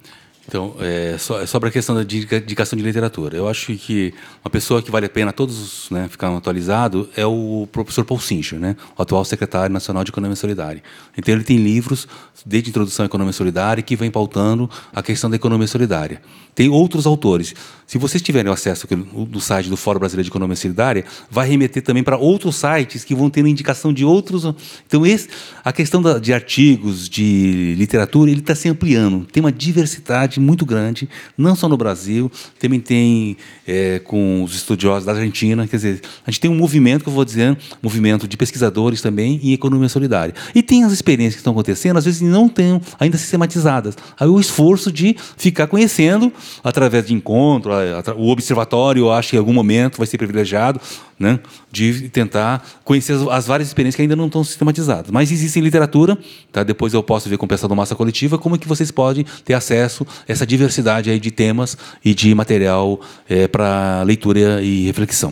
Então, é, so, é sobre a questão da indicação de literatura. Eu acho que uma pessoa que vale a pena todos, né, ficar atualizado é o professor Paul Sincher, né, o atual secretário nacional de Economia Solidária. Então, ele tem livros desde a introdução à economia solidária que vem pautando a questão da economia solidária. Tem outros autores. Se vocês tiverem acesso no site do Fórum Brasileiro de Economia Solidária, vai remeter também para outros sites que vão ter indicação de outros. Então, esse, a questão da, de artigos, de literatura, ele está se ampliando. Tem uma diversidade muito grande, não só no Brasil, também tem é, com os estudiosos da Argentina. Quer dizer, a gente tem um movimento, que eu vou dizer, um movimento de pesquisadores também em economia solidária. E tem as experiências que estão acontecendo, às vezes não estão ainda sistematizadas. Aí o esforço de ficar conhecendo, através de encontro, o observatório, eu acho que em algum momento vai ser privilegiado, né, de tentar conhecer as, as várias experiências que ainda não estão sistematizadas. Mas existe literatura, tá? Depois eu posso ver com o pessoal do Massa Coletiva como é que vocês podem ter acesso a essa diversidade aí de temas e de material é, para leitura e reflexão.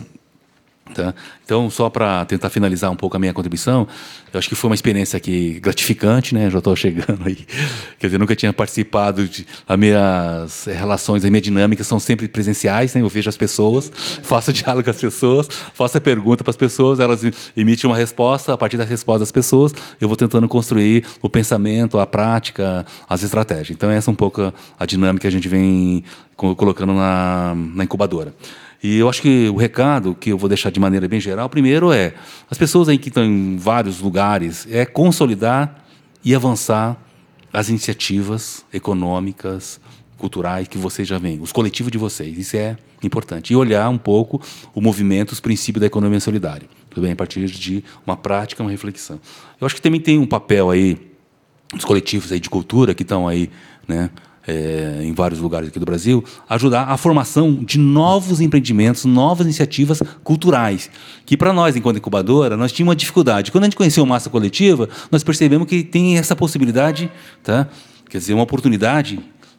Tá? Então, só para tentar finalizar um pouco a minha contribuição, eu acho que foi uma experiência aqui gratificante, né? Já estou chegando aí. Quer dizer, nunca tinha participado de... As minhas relações, as minhas dinâmicas são sempre presenciais, né? Eu vejo as pessoas, faço diálogo com as pessoas, faço a pergunta para as pessoas, elas emitem uma resposta, a partir da resposta das pessoas, eu vou tentando construir o pensamento, a prática, as estratégias. Então, essa é um pouco a dinâmica que a gente vem colocando na, na incubadora. E eu acho que o recado que eu vou deixar de maneira bem geral, primeiro é, as pessoas aí que estão em vários lugares, é consolidar e avançar as iniciativas econômicas, culturais que vocês já veem, os coletivos de vocês, isso é importante. E olhar um pouco o movimento, os princípios da economia solidária, tudo bem? A partir de uma prática, uma reflexão. Eu acho que também tem um papel aí, dos coletivos aí de cultura que estão aí, né, É, em vários lugares aqui do Brasil, ajudar a formação de novos empreendimentos, novas iniciativas culturais, que para nós, enquanto incubadora, nós tínhamos uma dificuldade. Quando a gente conheceu a Massa Coletiva, nós percebemos que tem essa possibilidade, tá? Quer dizer, uma oportunidade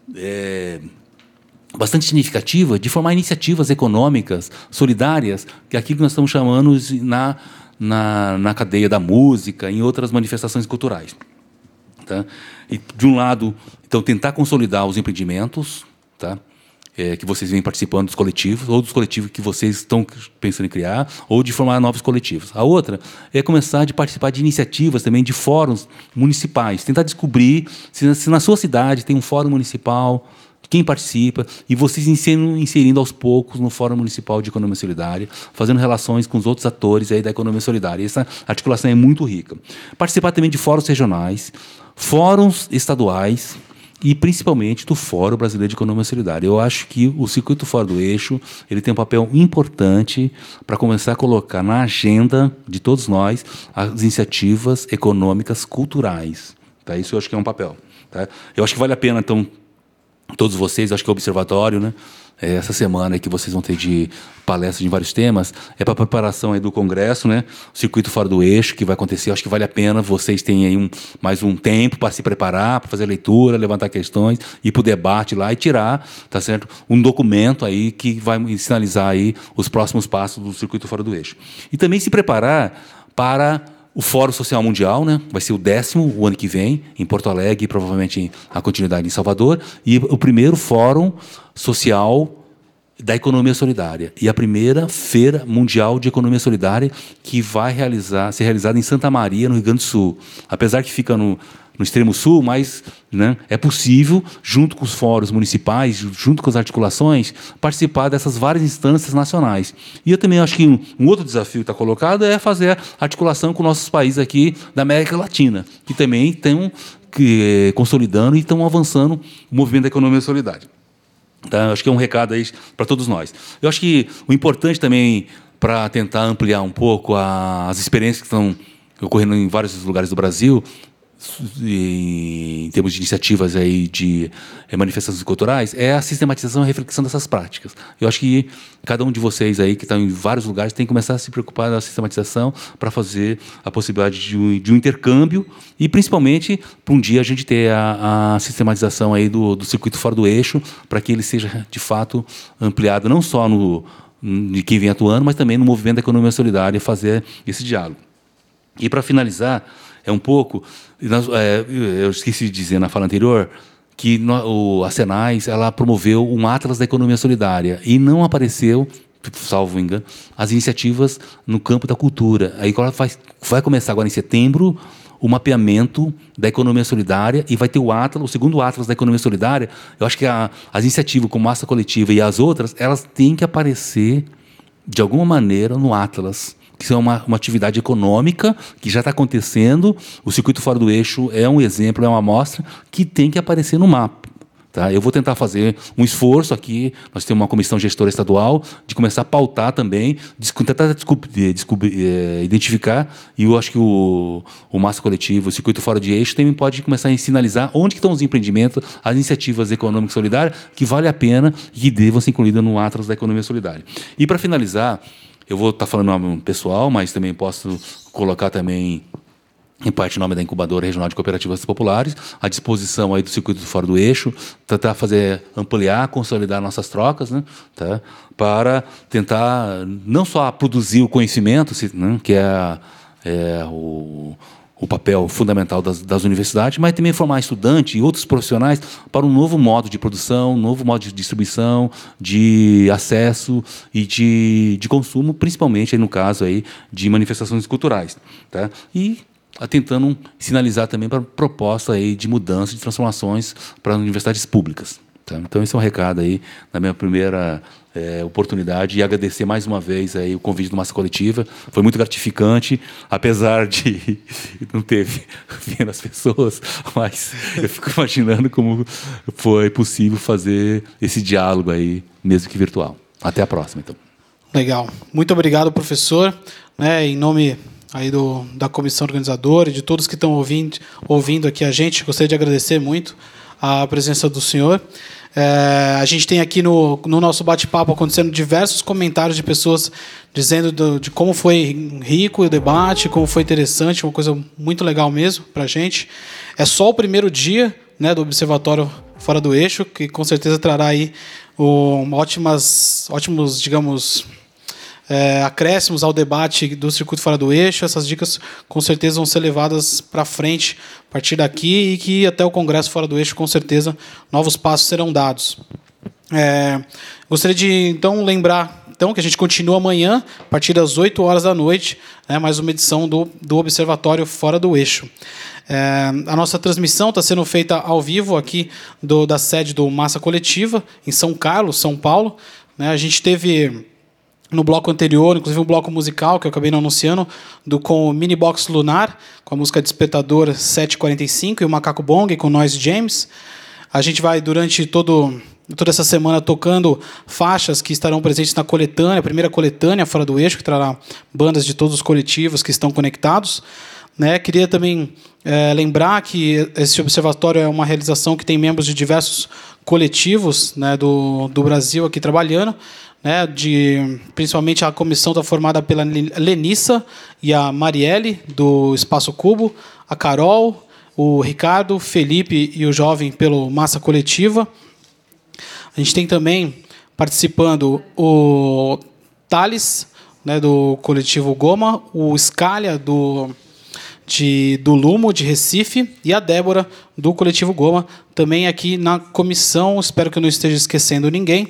é, bastante significativa de formar iniciativas econômicas, solidárias, que é aquilo que nós estamos chamando na, na, na cadeia da música, em outras manifestações culturais. Tá? E, de um lado, então, tentar consolidar os empreendimentos, tá? É, que vocês vêm participando dos coletivos, ou dos coletivos que vocês estão pensando em criar, ou de formar novos coletivos. A outra é começar a participar de iniciativas também, de fóruns municipais, tentar descobrir se, se na sua cidade tem um fórum municipal, quem participa, e vocês inserindo, inserindo aos poucos no Fórum Municipal de Economia Solidária, fazendo relações com os outros atores aí da economia solidária. E essa articulação é muito rica. Participar também de fóruns regionais, fóruns estaduais e, principalmente, do Fórum Brasileiro de Economia Solidária. Eu acho que o Circuito Fora do Eixo ele tem um papel importante para começar a colocar na agenda de todos nós as iniciativas econômicas culturais. Tá? Isso eu acho que é um papel. Tá? Eu acho que vale a pena, então, todos vocês, acho que é o Observatório, né? É, essa semana que vocês vão ter de palestras de vários temas, é para a preparação aí do Congresso, né? O Circuito Fora do Eixo, que vai acontecer. Acho que vale a pena vocês terem aí um, mais um tempo para se preparar, para fazer leitura, levantar questões, ir para o debate lá e tirar, tá certo? Um documento aí que vai sinalizar aí os próximos passos do Circuito Fora do Eixo. E também se preparar para o Fórum Social Mundial, né? Vai ser o décimo, o ano que vem, em Porto Alegre, e provavelmente a continuidade em Salvador, e o primeiro Fórum Social da Economia Solidária, e a primeira Feira Mundial de Economia Solidária, que vai realizar, ser realizada em Santa Maria, no Rio Grande do Sul. Apesar que fica no, no extremo sul, mas, né, é possível, junto com os fóruns municipais, junto com as articulações, participar dessas várias instâncias nacionais. E eu também acho que um, um outro desafio que está colocado é fazer articulação com nossos países aqui da América Latina, que também estão que, consolidando e estão avançando o movimento da economia solidária. Tá? Acho que é um recado aí para todos nós. Eu acho que o importante também, para tentar ampliar um pouco a, as experiências que estão ocorrendo em vários lugares do Brasil, em termos de iniciativas aí de é, manifestações culturais, é a sistematização e a reflexão dessas práticas. Eu acho que cada um de vocês aí que está em vários lugares tem que começar a se preocupar da sistematização para fazer a possibilidade de um, de um intercâmbio e, principalmente, para um dia a gente ter a, a sistematização aí do, do circuito fora do eixo, para que ele seja, de fato, ampliado não só no, de quem vem atuando, mas também no movimento da economia solidária, fazer esse diálogo. E, para finalizar, é um pouco... Eu esqueci de dizer na fala anterior que no, o, a Senais ela promoveu um Atlas da Economia Solidária e não apareceu, salvo engano, as iniciativas no campo da cultura. Aí agora vai, vai começar agora em setembro o mapeamento da economia solidária e vai ter o Atlas, o segundo Atlas da Economia Solidária. Eu acho que a, as iniciativas como Massa Coletiva e as outras, elas têm que aparecer de alguma maneira no Atlas, que é uma, uma atividade econômica que já está acontecendo. O Circuito Fora do Eixo é um exemplo, é uma amostra que tem que aparecer no mapa. Tá? Eu vou tentar fazer um esforço aqui, nós temos uma comissão gestora estadual, de começar a pautar também, de tentar descobrir, descobrir, é, identificar, e eu acho que o, o Massa Coletivo, o Circuito Fora de Eixo, também pode começar a sinalizar onde que estão os empreendimentos, as iniciativas econômicas solidárias, que vale a pena e que devam ser incluídas no Atlas da Economia Solidária. E, para finalizar, eu vou estar falando no nome pessoal, mas também posso colocar também, em parte, o nome da Incubadora Regional de Cooperativas Populares, à disposição aí do Circuito Fora do Eixo, tentar fazer, ampliar, consolidar nossas trocas, né, tá, para tentar não só produzir o conhecimento, né, que é, é o, o papel fundamental das, das universidades, mas também formar estudantes e outros profissionais para um novo modo de produção, um novo modo de distribuição, de acesso e de, de consumo, principalmente, aí, no caso, aí, de manifestações culturais. Tá? E tentando sinalizar também para proposta aí de mudança, de transformações para as universidades públicas. Tá? Então, esse é um recado aí na minha primeira é, oportunidade, e agradecer mais uma vez aí o convite do Massa Coletiva. Foi muito gratificante, apesar de não ter vendo as pessoas, mas eu fico imaginando como foi possível fazer esse diálogo aí, mesmo que virtual. Até a próxima, então. Legal. Muito obrigado, professor. Né, em nome aí do, da comissão organizadora e de todos que estão ouvindo, ouvindo aqui a gente, gostaria de agradecer muito a presença do senhor. É, a gente tem aqui no, no nosso bate-papo acontecendo diversos comentários de pessoas dizendo do, de como foi rico o debate, como foi interessante, uma coisa muito legal mesmo para a gente. É só o primeiro dia, né, do Observatório Fora do Eixo, que com certeza trará aí um, ótimas, ótimos, digamos... É, acréscimos ao debate do Circuito Fora do Eixo. Essas dicas com certeza vão ser levadas para frente a partir daqui, e que até o Congresso Fora do Eixo, com certeza, novos passos serão dados. É, gostaria de, então, lembrar então, que a gente continua amanhã, a partir das oito horas da noite, né, mais uma edição do, do Observatório Fora do Eixo. É, a nossa transmissão está sendo feita ao vivo aqui do, da sede do Massa Coletiva, em São Carlos, São Paulo. Né, a gente teve... no bloco anterior, inclusive um bloco musical que eu acabei não anunciando, do, com o Mini Box Lunar, com a música Despertador sete e quarenta e cinco, e o Macaco Bong com Noise James. A gente vai, durante todo, toda essa semana, tocando faixas que estarão presentes na coletânea, a primeira coletânea Fora do Eixo, que trará bandas de todos os coletivos que estão conectados. Né? Queria também é, lembrar que esse observatório é uma realização que tem membros de diversos coletivos, né, do, do Brasil aqui trabalhando. Né, de, principalmente a comissão está formada pela Lenissa e a Marielle, do Espaço Cubo, a Carol, o Ricardo, Felipe e o Jovem pelo Massa Coletiva. A gente tem também participando o Thales, né, do coletivo Goma, o Scalha, do, de, do Lumo, de Recife, e a Débora, do coletivo Goma, também aqui na comissão. Espero que eu não esteja esquecendo ninguém.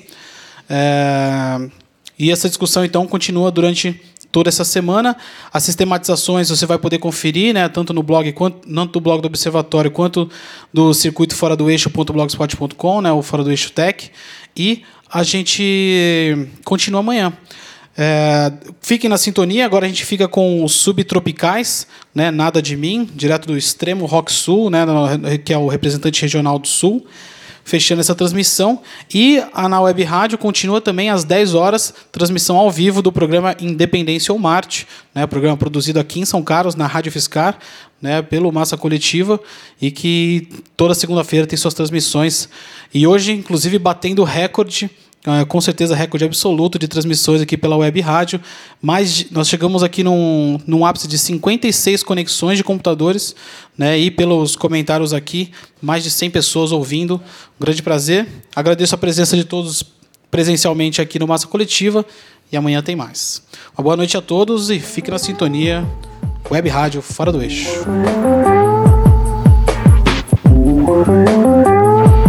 É, e essa discussão, então, continua durante toda essa semana. As sistematizações você vai poder conferir, né, tanto no blog, quanto, tanto do blog do Observatório, quanto do circuito fora do eixo ponto blogspot ponto com, né, o Fora do Eixo Tech. E a gente continua amanhã. É, fiquem na sintonia. Agora a gente fica com os Subtropicais, né, Nada de Mim, direto do Extremo Rock Sul, né, que é o representante regional do Sul, fechando essa transmissão. E a Na Web Rádio continua também às dez horas, transmissão ao vivo do programa Independência ou Marte, né, programa produzido aqui em São Carlos, na Rádio Fiscar, né, pelo Massa Coletiva, e que toda segunda-feira tem suas transmissões. E hoje, inclusive, batendo recorde, com certeza recorde absoluto de transmissões aqui pela Web Rádio. Mas nós chegamos aqui num, num ápice de cinquenta e seis conexões de computadores, né, e pelos comentários aqui, mais de cem pessoas ouvindo. Um grande prazer. Agradeço a presença de todos presencialmente aqui no Massa Coletiva, e amanhã tem mais. Uma boa noite a todos e fique na sintonia. Web Rádio Fora do Eixo.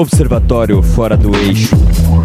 Observatório Fora do Eixo.